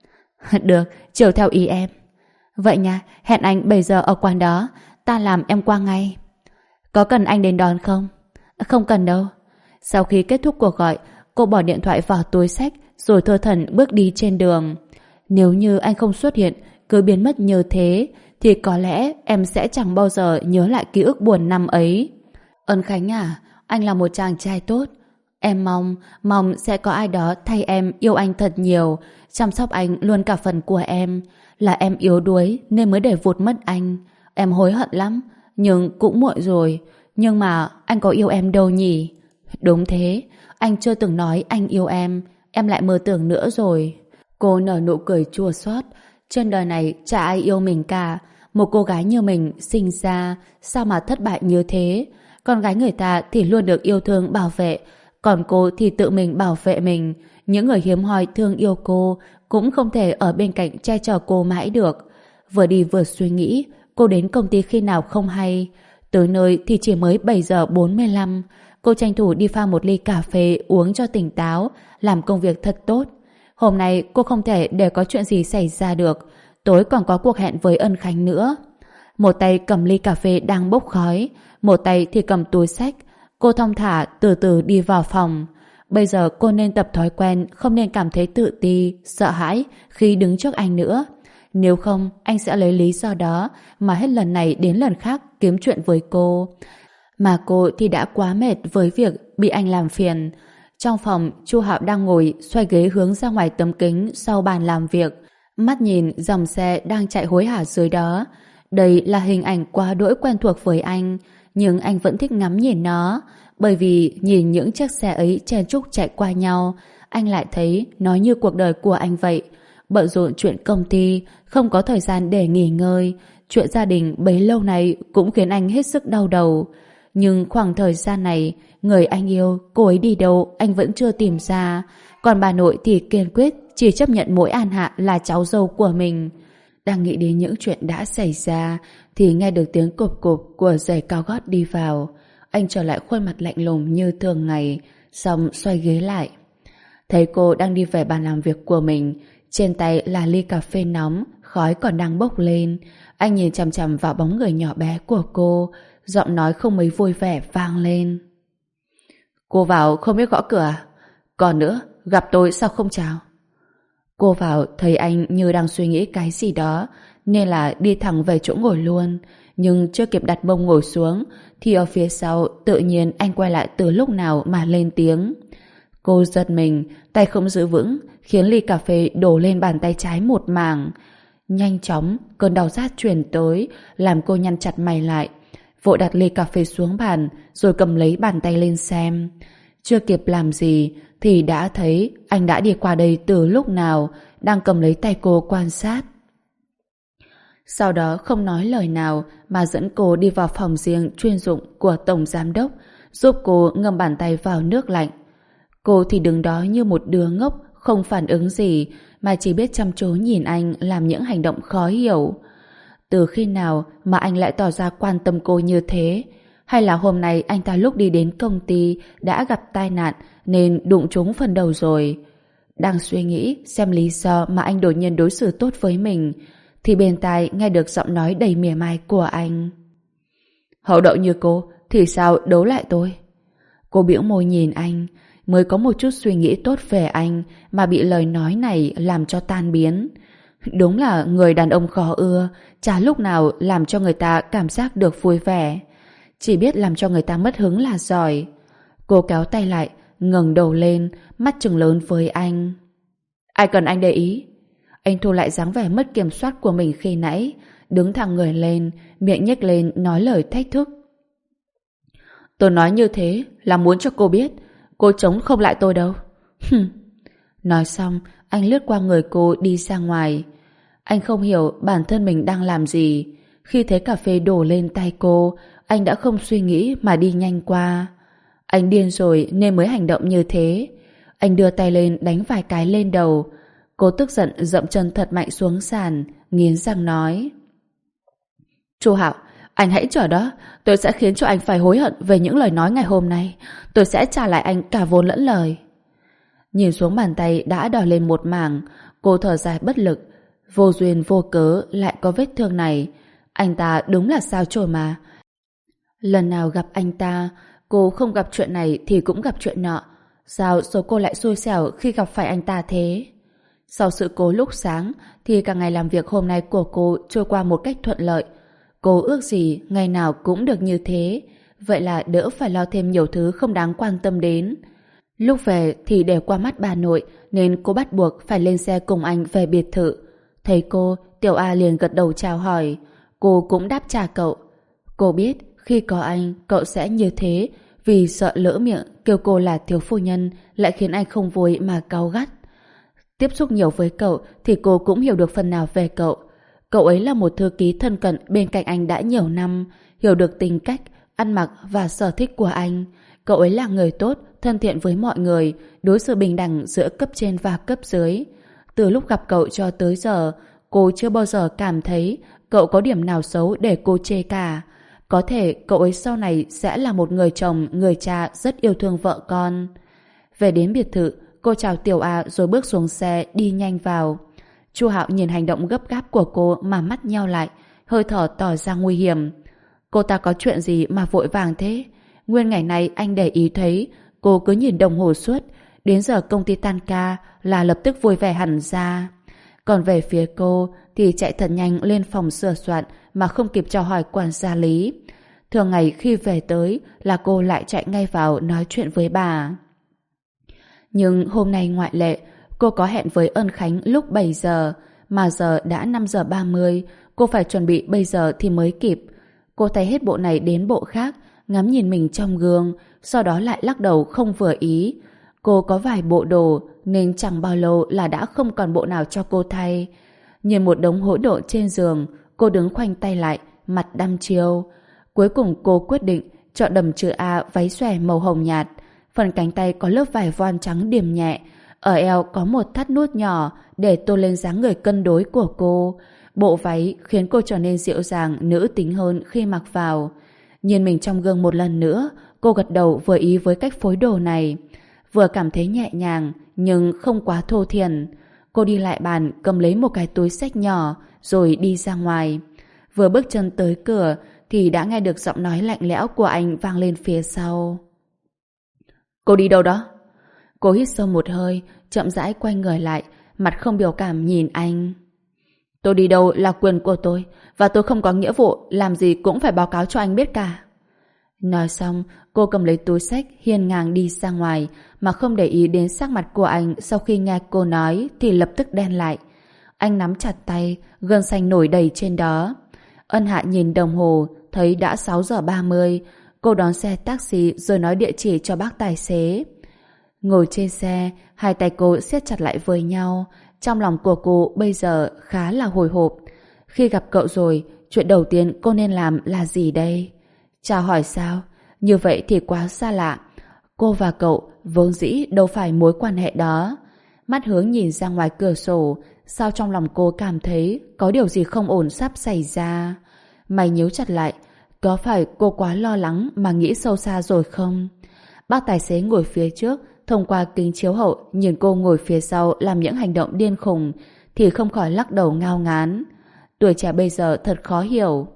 [SPEAKER 1] Được, chiều theo ý em. Vậy nha, hẹn anh 7 giờ ở quán đó. Ta làm em qua ngay. Có cần anh đến đón không? Không cần đâu. Sau khi kết thúc cuộc gọi, cô bỏ điện thoại vào túi xách rồi thơ thẩn bước đi trên đường. Nếu như anh không xuất hiện, cứ biến mất như thế, thì có lẽ em sẽ chẳng bao giờ nhớ lại ký ức buồn năm ấy. Ân Khánh à, anh là một chàng trai tốt. Em mong sẽ có ai đó thay em yêu anh thật nhiều, chăm sóc anh luôn cả phần của em. Là em yếu đuối nên mới để vụt mất anh. Em hối hận lắm, nhưng cũng muộn rồi. Nhưng mà anh có yêu em đâu nhỉ? Đúng thế, anh chưa từng nói anh yêu em lại mơ tưởng nữa rồi. Cô nở nụ cười chua xót. Trên đời này chả ai yêu mình cả. Một cô gái như mình sinh ra sao mà thất bại như thế? Con gái người ta thì luôn được yêu thương bảo vệ, còn cô thì tự mình bảo vệ mình. Những người hiếm hoi thương yêu cô cũng không thể ở bên cạnh che chở cô mãi được. Vừa đi vừa suy nghĩ, cô đến công ty khi nào không hay. Tới nơi thì chỉ mới 7 giờ 45. Cô tranh thủ đi pha một ly cà phê uống cho tỉnh táo, làm công việc thật tốt. Hôm nay cô không thể để có chuyện gì xảy ra được. Tối còn có cuộc hẹn với Ân Khánh nữa. Một tay cầm ly cà phê đang bốc khói, một tay thì cầm túi xách. Cô thong thả từ từ đi vào phòng. Bây giờ cô nên tập thói quen, không nên cảm thấy tự ti, sợ hãi khi đứng trước anh nữa. Nếu không, anh sẽ lấy lý do đó mà hết lần này đến lần khác kiếm chuyện với cô. Mà cô thì đã quá mệt với việc bị anh làm phiền. Trong phòng, Chu Hạo đang ngồi xoay ghế hướng ra ngoài tấm kính sau bàn làm việc, mắt nhìn dòng xe đang chạy hối hả dưới đó. Đây là hình ảnh quá đỗi quen thuộc với anh, nhưng anh vẫn thích ngắm nhìn nó, bởi vì nhìn những chiếc xe ấy chen chúc chạy qua nhau, anh lại thấy nó như cuộc đời của anh vậy. Bận rộn chuyện công ty, không có thời gian để nghỉ ngơi. Chuyện gia đình bấy lâu nay cũng khiến anh hết sức đau đầu. Nhưng khoảng thời gian này, người anh yêu, cô ấy đi đâu anh vẫn chưa tìm ra. Còn bà nội thì kiên quyết chỉ chấp nhận mỗi An Hạ là cháu dâu của mình. Đang nghĩ đến những chuyện đã xảy ra thì nghe được tiếng cộp cộp của giày cao gót đi vào. Anh trở lại khuôn mặt lạnh lùng như thường ngày, xong xoay ghế lại. Thấy cô đang đi về bàn làm việc của mình, trên tay là ly cà phê nóng, khói còn đang bốc lên. Anh nhìn chằm chằm vào bóng người nhỏ bé của cô, giọng nói không mấy vui vẻ vang lên. Cô vào không biết gõ cửa à? Còn nữa, gặp tôi sao không chào? Cô vào thấy anh như đang suy nghĩ cái gì đó, nên là đi thẳng về chỗ ngồi luôn. Nhưng chưa kịp đặt mông ngồi xuống thì ở phía sau tự nhiên anh quay lại từ lúc nào mà lên tiếng. Cô giật mình, tay không giữ vững, khiến ly cà phê đổ lên bàn tay trái một mảng. Nhanh chóng, cơn đau rát truyền tới, làm cô nhăn chặt mày lại. Vội đặt ly cà phê xuống bàn, rồi cầm lấy bàn tay lên xem. Chưa kịp làm gì, thì đã thấy anh đã đi qua đây từ lúc nào, đang cầm lấy tay cô quan sát. Sau đó không nói lời nào mà dẫn cô đi vào phòng riêng chuyên dụng của Tổng Giám Đốc, giúp cô ngâm bàn tay vào nước lạnh. Cô thì đứng đó như một đứa ngốc, không phản ứng gì, mà chỉ biết chăm chú nhìn anh làm những hành động khó hiểu. Từ khi nào mà anh lại tỏ ra quan tâm cô như thế? Hay là hôm nay anh ta lúc đi đến công ty đã gặp tai nạn nên đụng trúng phần đầu rồi? Đang suy nghĩ xem lý do mà anh đột nhiên đối xử tốt với mình, thì bên tai nghe được giọng nói đầy mỉa mai của anh. Hậu đậu như cô thì sao đấu lại tôi? Cô bĩu môi nhìn anh, mới có một chút suy nghĩ tốt về anh mà bị lời nói này làm cho tan biến. Đúng là người đàn ông khó ưa, chả lúc nào làm cho người ta cảm giác được vui vẻ, chỉ biết làm cho người ta mất hứng là giỏi. Cô kéo tay lại, ngẩng đầu lên, mắt trừng lớn với anh. Ai cần anh để ý? Anh thu lại dáng vẻ mất kiểm soát của mình khi nãy, đứng thẳng người lên, miệng nhếch lên nói lời thách thức. Tôi nói như thế là muốn cho cô biết cô chống không lại tôi đâu. Nói xong, anh lướt qua người cô đi ra ngoài. Anh không hiểu bản thân mình đang làm gì. Khi thấy cà phê đổ lên tay cô, anh đã không suy nghĩ mà đi nhanh qua. Anh điên rồi nên mới hành động như thế. Anh đưa tay lên đánh vài cái lên đầu. Cô tức giận dậm chân thật mạnh xuống sàn, nghiến răng nói: Chu Hạo, anh hãy chờ đó, tôi sẽ khiến cho anh phải hối hận về những lời nói ngày hôm nay. Tôi sẽ trả lại anh cả vốn lẫn lời. Nhìn xuống bàn tay đã đỏ lên một mảng, cô thở dài bất lực. Vô duyên vô cớ lại có vết thương này. Anh ta đúng là sao chổi mà. Lần nào gặp anh ta, cô không gặp chuyện này thì cũng gặp chuyện nọ. Sao số cô lại xui xẻo khi gặp phải anh ta thế? Sau sự cố lúc sáng thì cả ngày làm việc hôm nay của cô trôi qua một cách thuận lợi. Cô ước gì ngày nào cũng được như thế, vậy là đỡ phải lo thêm nhiều thứ không đáng quan tâm đến. Lúc về thì để qua mắt bà nội nên cô bắt buộc phải lên xe cùng anh về biệt thự. Thấy cô, Tiểu A liền gật đầu chào hỏi. Cô cũng đáp trả cậu. Cô biết khi có anh cậu sẽ như thế, vì sợ lỡ miệng kêu cô là thiếu phu nhân lại khiến anh không vui mà cáu gắt. Tiếp xúc nhiều với cậu thì cô cũng hiểu được phần nào về cậu. Cậu ấy là một thư ký thân cận bên cạnh anh đã nhiều năm, hiểu được tính cách, ăn mặc và sở thích của anh. Cậu ấy là người tốt, thân thiện với mọi người, đối xử bình đẳng giữa cấp trên và cấp dưới. Từ lúc gặp cậu cho tới giờ, cô chưa bao giờ cảm thấy cậu có điểm nào xấu để cô chê cả. Có thể cậu ấy sau này sẽ là một người chồng, người cha rất yêu thương vợ con. Về đến biệt thự, cô chào Tiểu A rồi bước xuống xe đi nhanh vào. Chu Hạo nhìn hành động gấp gáp của cô mà mắt nheo lại, hơi thở tỏ ra nguy hiểm. Cô ta có chuyện gì mà vội vàng thế? Nguyên ngày này anh để ý thấy cô cứ nhìn đồng hồ suốt, đến giờ công ty tan ca là lập tức vui vẻ hẳn ra. Còn về phía cô thì chạy thật nhanh lên phòng sửa soạn mà không kịp chào hỏi quản gia Lý. Thường ngày khi về tới là cô lại chạy ngay vào nói chuyện với bà. Nhưng hôm nay ngoại lệ, cô có hẹn với Ân Khánh lúc 7 giờ, mà giờ đã 5 giờ 30, cô phải chuẩn bị bây giờ thì mới kịp. Cô thay hết bộ này đến bộ khác, ngắm nhìn mình trong gương, sau đó lại lắc đầu không vừa ý. Cô có vài bộ đồ, nên chẳng bao lâu là đã không còn bộ nào cho cô thay. Nhìn một đống hỗn độn trên giường, cô đứng khoanh tay lại, mặt đăm chiêu. Cuối cùng cô quyết định chọn đầm chữ A váy xòe màu hồng nhạt. Phần cánh tay có lớp vải voan trắng điểm nhẹ, ở eo có một thắt nút nhỏ để tô lên dáng người cân đối của cô. Bộ váy khiến cô trở nên dịu dàng, nữ tính hơn khi mặc vào. Nhìn mình trong gương một lần nữa, cô gật đầu vừa ý với cách phối đồ này. Vừa cảm thấy nhẹ nhàng, nhưng không quá thô thiển. Cô đi lại bàn, cầm lấy một cái túi xách nhỏ, rồi đi ra ngoài. Vừa bước chân tới cửa, thì đã nghe được giọng nói lạnh lẽo của anh vang lên phía sau. Cô đi đâu đó? Cô hít sâu một hơi, chậm rãi quay người lại, mặt không biểu cảm nhìn anh. Tôi đi đâu là quyền của tôi, và tôi không có nghĩa vụ làm gì cũng phải báo cáo cho anh biết cả. Nói xong, cô cầm lấy túi xách hiên ngang đi ra ngoài, mà không để ý đến sắc mặt của anh. Sau khi nghe cô nói thì lập tức đen lại. Anh nắm chặt tay, gân xanh nổi đầy trên đó. Ân Hạ nhìn đồng hồ, thấy đã 6 giờ 30. Cô đón xe taxi rồi nói địa chỉ cho bác tài xế. Ngồi trên xe, hai tay cô siết chặt lại với nhau. Trong lòng của cô bây giờ khá là hồi hộp. Khi gặp cậu rồi, chuyện đầu tiên cô nên làm là gì đây? Chào hỏi sao? Như vậy thì quá xa lạ. Cô và cậu vốn dĩ đâu phải mối quan hệ đó. Mắt hướng nhìn ra ngoài cửa sổ, sao trong lòng cô cảm thấy có điều gì không ổn sắp xảy ra. Mày nhíu chặt lại, có phải cô quá lo lắng mà nghĩ sâu xa rồi không? Bác tài xế ngồi phía trước, thông qua kính chiếu hậu nhìn cô ngồi phía sau làm những hành động điên khùng thì không khỏi lắc đầu ngao ngán. Tuổi trẻ bây giờ thật khó hiểu.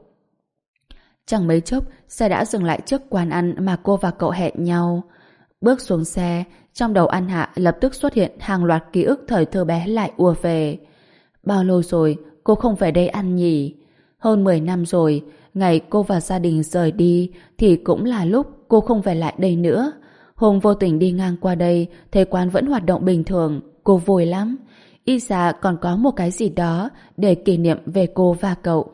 [SPEAKER 1] Chẳng mấy chốc xe đã dừng lại trước quán ăn mà cô và cậu hẹn nhau. Bước xuống xe, trong đầu An Hạ lập tức xuất hiện hàng loạt ký ức thời thơ bé lại ùa về. Bao lâu rồi cô không về đây ăn nhỉ? Hơn 10 năm rồi, ngày cô và gia đình rời đi thì cũng là lúc cô không về lại đây nữa. Hôm vô tình đi ngang qua đây, thấy quán vẫn hoạt động bình thường, cô vui lắm. Ít ra còn có một cái gì đó để kỷ niệm về cô và cậu.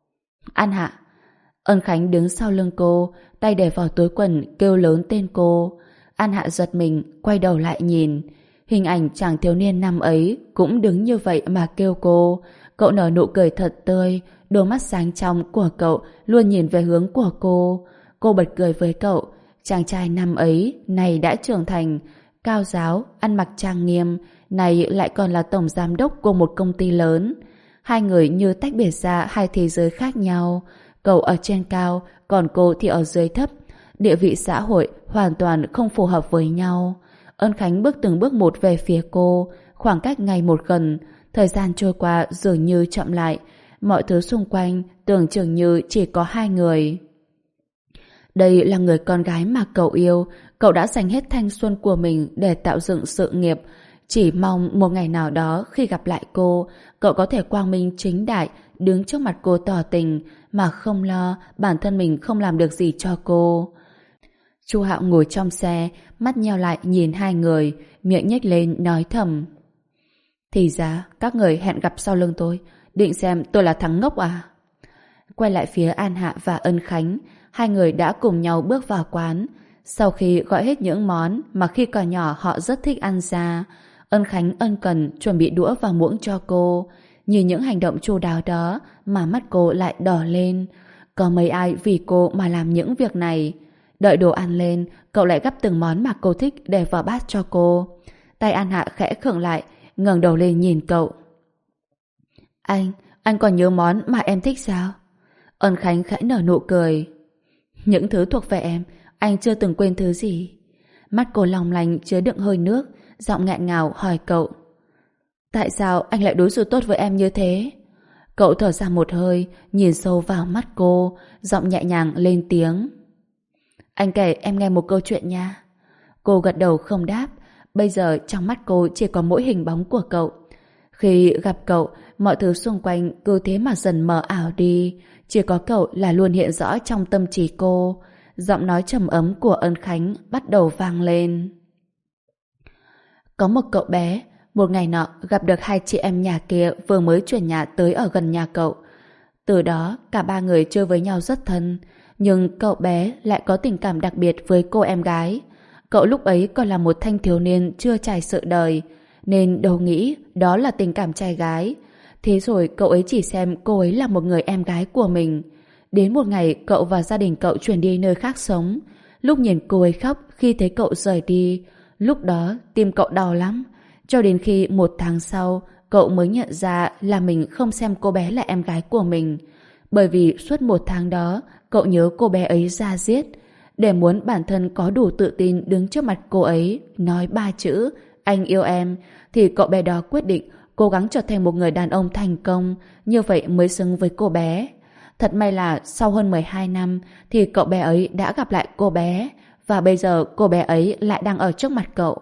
[SPEAKER 1] An Hạ. Ân Khánh đứng sau lưng cô, tay để vào túi quần kêu lớn tên cô. An Hạ giật mình, quay đầu lại nhìn. Hình ảnh chàng thiếu niên năm ấy cũng đứng như vậy mà kêu cô. Cậu nở nụ cười thật tươi, đôi mắt sáng trong của cậu luôn nhìn về hướng của cô. Cô bật cười với cậu. Chàng trai năm ấy, này đã trưởng thành, cao giáo, ăn mặc trang nghiêm, này lại còn là tổng giám đốc của một công ty lớn. Hai người như tách biệt ra hai thế giới khác nhau. Cậu ở trên cao, còn cô thì ở dưới thấp. Địa vị xã hội hoàn toàn không phù hợp với nhau. Ân Khánh bước từng bước một về phía cô, khoảng cách ngày một gần. Thời gian trôi qua dường như chậm lại. Mọi thứ xung quanh tưởng chừng như chỉ có hai người. Đây là người con gái mà cậu yêu. Cậu đã dành hết thanh xuân của mình để tạo dựng sự nghiệp. Chỉ mong một ngày nào đó khi gặp lại cô, cậu có thể quang minh chính đại đứng trước mặt cô tỏ tình mà không lo bản thân mình không làm được gì cho cô. Chu Hạo ngồi trong xe, mắt nheo lại nhìn hai người, miệng nhếch lên nói thầm. Thì ra các người hẹn gặp sau lưng tôi, định xem tôi là thằng ngốc à? Quay lại phía An Hạ và Ân Khánh, hai người đã cùng nhau bước vào quán. Sau khi gọi hết những món mà khi còn nhỏ họ rất thích ăn ra, Ân Khánh ân cần chuẩn bị đũa và muỗng cho cô. Nhìn những hành động chu đáo đó mà mắt cô lại đỏ lên. Có mấy ai vì cô mà làm những việc này? Đợi đồ ăn lên, cậu lại gắp từng món mà cô thích để vào bát cho cô. Tay An Hạ khẽ khựng lại, ngẩng đầu lên nhìn cậu. Anh còn nhớ món mà em thích sao? Ân Khánh khẽ nở nụ cười. Những thứ thuộc về em, anh chưa từng quên thứ gì. Mắt cô long lanh chứa đựng hơi nước, giọng nghẹn ngào hỏi cậu. Tại sao anh lại đối xử tốt với em như thế? Cậu thở ra một hơi, nhìn sâu vào mắt cô, giọng nhẹ nhàng lên tiếng. Anh kể em nghe một câu chuyện nha. Cô gật đầu không đáp. Bây giờ trong mắt cô chỉ có mỗi hình bóng của cậu. Khi gặp cậu, mọi thứ xung quanh cứ thế mà dần mờ ảo đi. Chỉ có cậu là luôn hiện rõ trong tâm trí cô. Giọng nói trầm ấm của Ân Khánh bắt đầu vang lên. Có một cậu bé, một ngày nọ gặp được hai chị em nhà kia vừa mới chuyển nhà tới ở gần nhà cậu. Từ đó cả ba người chơi với nhau rất thân. Nhưng cậu bé lại có tình cảm đặc biệt với cô em gái. Cậu lúc ấy còn là một thanh thiếu niên chưa trải sự đời, nên đâu nghĩ đó là tình cảm trai gái. Thế rồi cậu ấy chỉ xem cô ấy là một người em gái của mình. Đến một ngày cậu và gia đình cậu chuyển đi nơi khác sống. Lúc nhìn cô ấy khóc khi thấy cậu rời đi, lúc đó tim cậu đau lắm. Cho đến khi một tháng sau, cậu mới nhận ra là mình không xem cô bé là em gái của mình. Bởi vì suốt một tháng đó, cậu nhớ cô bé ấy ra giết. Để muốn bản thân có đủ tự tin đứng trước mặt cô ấy, nói ba chữ anh yêu em, thì cậu bé đó quyết định cố gắng trở thành một người đàn ông thành công, như vậy mới xứng với cô bé. Thật may là sau hơn 12 năm thì cậu bé ấy đã gặp lại cô bé, và bây giờ cô bé ấy lại đang ở trước mặt cậu.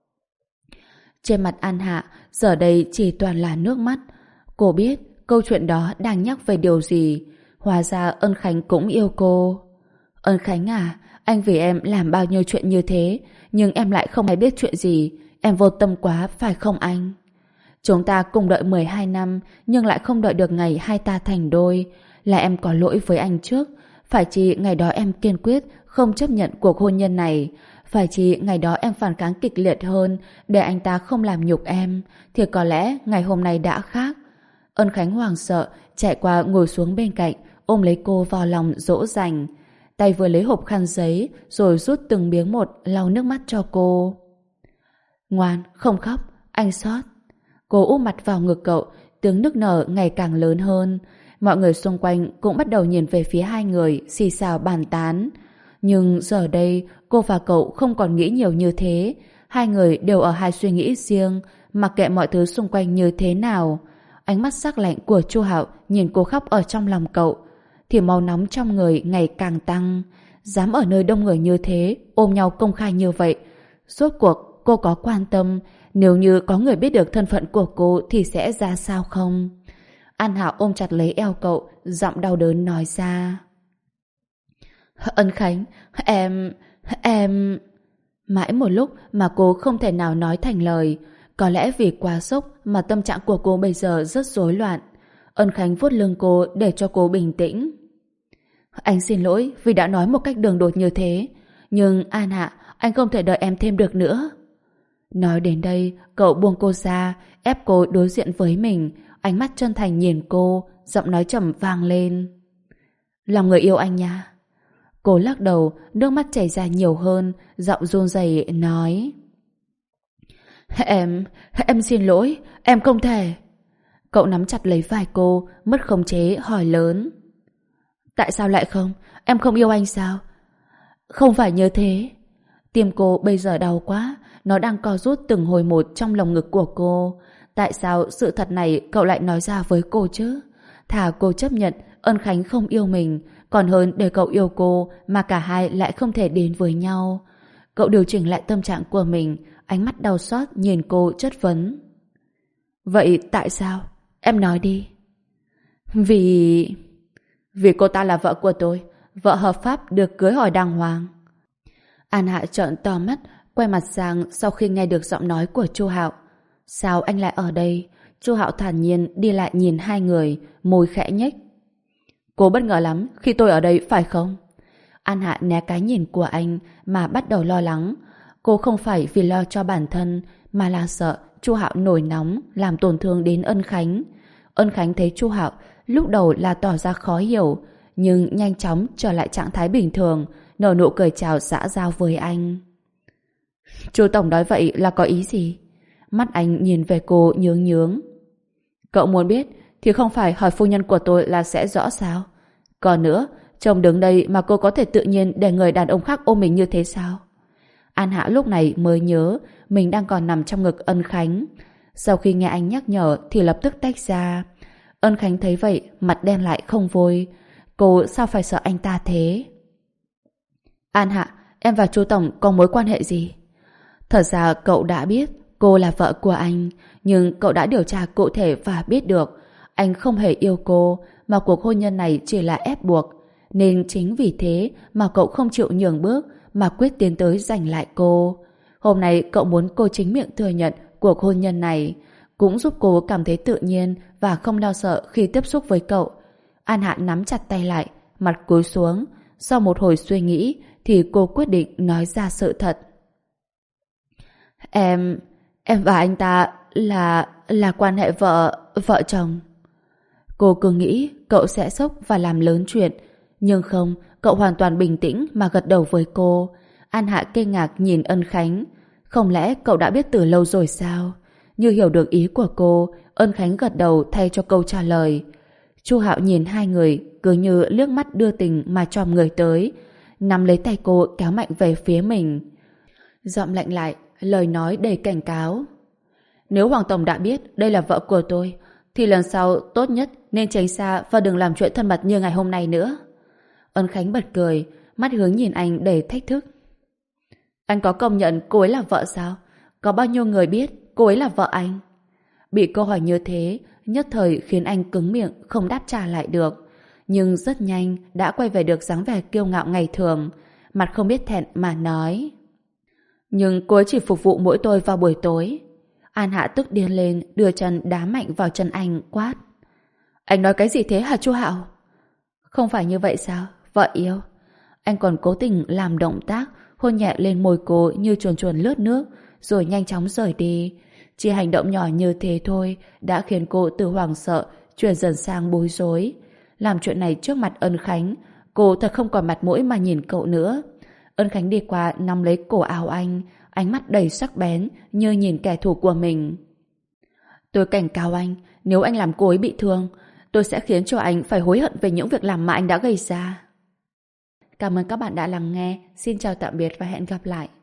[SPEAKER 1] Trên mặt An Hạ giờ đây chỉ toàn là nước mắt. Cô biết câu chuyện đó đang nhắc về điều gì. Hóa ra Ân Khánh cũng yêu cô. Ân Khánh à, anh vì em làm bao nhiêu chuyện như thế, nhưng em lại không hay biết chuyện gì. Em vô tâm quá, phải không anh? Chúng ta cùng đợi 12 năm, nhưng lại không đợi được ngày hai ta thành đôi. Là em có lỗi với anh trước. Phải chi ngày đó em kiên quyết không chấp nhận cuộc hôn nhân này. Phải chi ngày đó em phản kháng kịch liệt hơn để anh ta không làm nhục em, thì có lẽ ngày hôm nay đã khác. Ân Khánh hoảng sợ chạy qua ngồi xuống bên cạnh, ôm lấy cô vào lòng dỗ dành. Tay vừa lấy hộp khăn giấy rồi rút từng miếng một lau nước mắt cho cô. Ngoan, không khóc, anh xót. Cô úp mặt vào ngực cậu, tiếng nức nở ngày càng lớn hơn. Mọi người xung quanh cũng bắt đầu nhìn về phía hai người, xì xào bàn tán. Nhưng giờ đây cô và cậu không còn nghĩ nhiều như thế. Hai người đều ở hai suy nghĩ riêng, mặc kệ mọi thứ xung quanh như thế nào. Ánh mắt sắc lạnh của Chu Hạo nhìn cô khóc ở trong lòng cậu, thì máu nóng trong người ngày càng tăng. Dám ở nơi đông người như thế ôm nhau công khai như vậy, rốt cuộc cô có quan tâm nếu như có người biết được thân phận của cô thì sẽ ra sao không? An Hạo ôm chặt lấy eo cậu, giọng đau đớn nói ra. Ân Khánh, em... Mãi một lúc mà cô không thể nào nói thành lời. Có lẽ vì quá sốc mà tâm trạng của cô bây giờ rất rối loạn. Ân Khánh vuốt lưng cô để cho cô bình tĩnh. Anh xin lỗi vì đã nói một cách đường đột như thế. Nhưng An Hạ, anh không thể đợi em thêm được nữa. Nói đến đây, cậu buông cô ra, ép cô đối diện với mình, ánh mắt chân thành nhìn cô, giọng nói trầm vang lên. Làm người yêu anh nha. Cô lắc đầu, nước mắt chảy ra nhiều hơn, giọng run rẩy nói. Em xin lỗi, em không thể. Cậu nắm chặt lấy vai cô, mất khống chế hỏi lớn. Tại sao lại không? Em không yêu anh sao? Không phải như thế. Tim cô bây giờ đau quá, nó đang co rút từng hồi một trong lồng ngực của cô. Tại sao sự thật này cậu lại nói ra với cô chứ? Thà cô chấp nhận Ân Khánh không yêu mình, còn hơn để cậu yêu cô mà cả hai lại không thể đến với nhau. Cậu điều chỉnh lại tâm trạng của mình, ánh mắt đau xót nhìn cô chất vấn. Vậy tại sao? Em nói đi. Vì cô ta là vợ của tôi, vợ hợp pháp được cưới hỏi đàng hoàng. An Hạ trợn to mắt, quay mặt sang sau khi nghe được giọng nói của Chu Hạo. Sao anh lại ở đây? Chu Hạo thản nhiên đi lại nhìn hai người, môi khẽ nhếch. Cô bất ngờ lắm khi tôi ở đây phải không? An Hạ né cái nhìn của anh mà bắt đầu lo lắng. Cô không phải vì lo cho bản thân mà là sợ Chu Hạo nổi nóng làm tổn thương đến Ân Khánh. Ân Khánh thấy Chu Hạo lúc đầu là tỏ ra khó hiểu, nhưng nhanh chóng trở lại trạng thái bình thường, nở nụ cười chào xã giao với anh. Chu tổng nói vậy là có ý gì? Mắt anh nhìn về cô nhướng nhướng. Cậu muốn biết thì không phải hỏi phu nhân của tôi là sẽ rõ sao? Còn nữa, chồng đứng đây mà cô có thể tự nhiên để người đàn ông khác ôm mình như thế sao? An Hạ lúc này mới nhớ mình đang còn nằm trong ngực Ân Khánh. Sau khi nghe anh nhắc nhở thì lập tức tách ra. Ân Khánh thấy vậy, mặt đen lại không vui. Cô sao phải sợ anh ta thế? An Hạ, em và chú tổng có mối quan hệ gì? Thật ra cậu đã biết cô là vợ của anh, nhưng cậu đã điều tra cụ thể và biết được anh không hề yêu cô, mà cuộc hôn nhân này chỉ là ép buộc. Nên chính vì thế mà cậu không chịu nhường bước, mà quyết tiến tới giành lại cô. Hôm nay cậu muốn cô chính miệng thừa nhận cuộc hôn nhân này, cũng giúp cô cảm thấy tự nhiên và không lo sợ khi tiếp xúc với cậu. An Hạ nắm chặt tay lại, mặt cúi xuống. Sau một hồi suy nghĩ thì cô quyết định nói ra sự thật. Em và anh ta là quan hệ vợ chồng. Cô cứ nghĩ cậu sẽ sốc và làm lớn chuyện, nhưng không, cậu hoàn toàn bình tĩnh mà gật đầu với cô. An Hạ kinh ngạc nhìn Ân Khánh. Không lẽ cậu đã biết từ lâu rồi sao? Như hiểu được ý của cô, Ân Khánh gật đầu thay cho câu trả lời. Chu Hạo nhìn hai người cứ như liếc mắt đưa tình mà chòm người tới, nắm lấy tay cô kéo mạnh về phía mình. Giọng lạnh lại, lời nói đầy cảnh cáo. Nếu Hoàng Tổng đã biết đây là vợ của tôi, thì lần sau tốt nhất nên tránh xa và đừng làm chuyện thân mật như ngày hôm nay nữa. Ân Khánh bật cười, mắt hướng nhìn anh đầy thách thức. Anh có công nhận cô ấy là vợ sao? Có bao nhiêu người biết cô ấy là vợ anh? Bị câu hỏi như thế, nhất thời khiến anh cứng miệng không đáp trả lại được. Nhưng rất nhanh đã quay về được dáng vẻ kiêu ngạo ngày thường, mặt không biết thẹn mà nói. Nhưng cô ấy chỉ phục vụ mỗi tôi vào buổi tối. An Hạ tức điên lên, đưa chân đá mạnh vào chân anh, quát. Anh nói cái gì thế hả Chu Hạo? Không phải như vậy sao, vợ yêu? Anh còn cố tình làm động tác hôn nhẹ lên môi cô như chuồn chuồn lướt nước, rồi nhanh chóng rời đi. Chỉ hành động nhỏ như thế thôi đã khiến cô từ hoảng sợ chuyển dần sang bối rối. Làm chuyện này trước mặt Ân Khánh, cô thật không còn mặt mũi mà nhìn cậu nữa. Ân Khánh đi qua nắm lấy cổ áo anh, ánh mắt đầy sắc bén như nhìn kẻ thù của mình. Tôi cảnh cáo anh, nếu anh làm cô ấy bị thương, tôi sẽ khiến cho anh phải hối hận về những việc làm mà anh đã gây ra. Cảm ơn các bạn đã lắng nghe. Xin chào tạm biệt và hẹn gặp lại.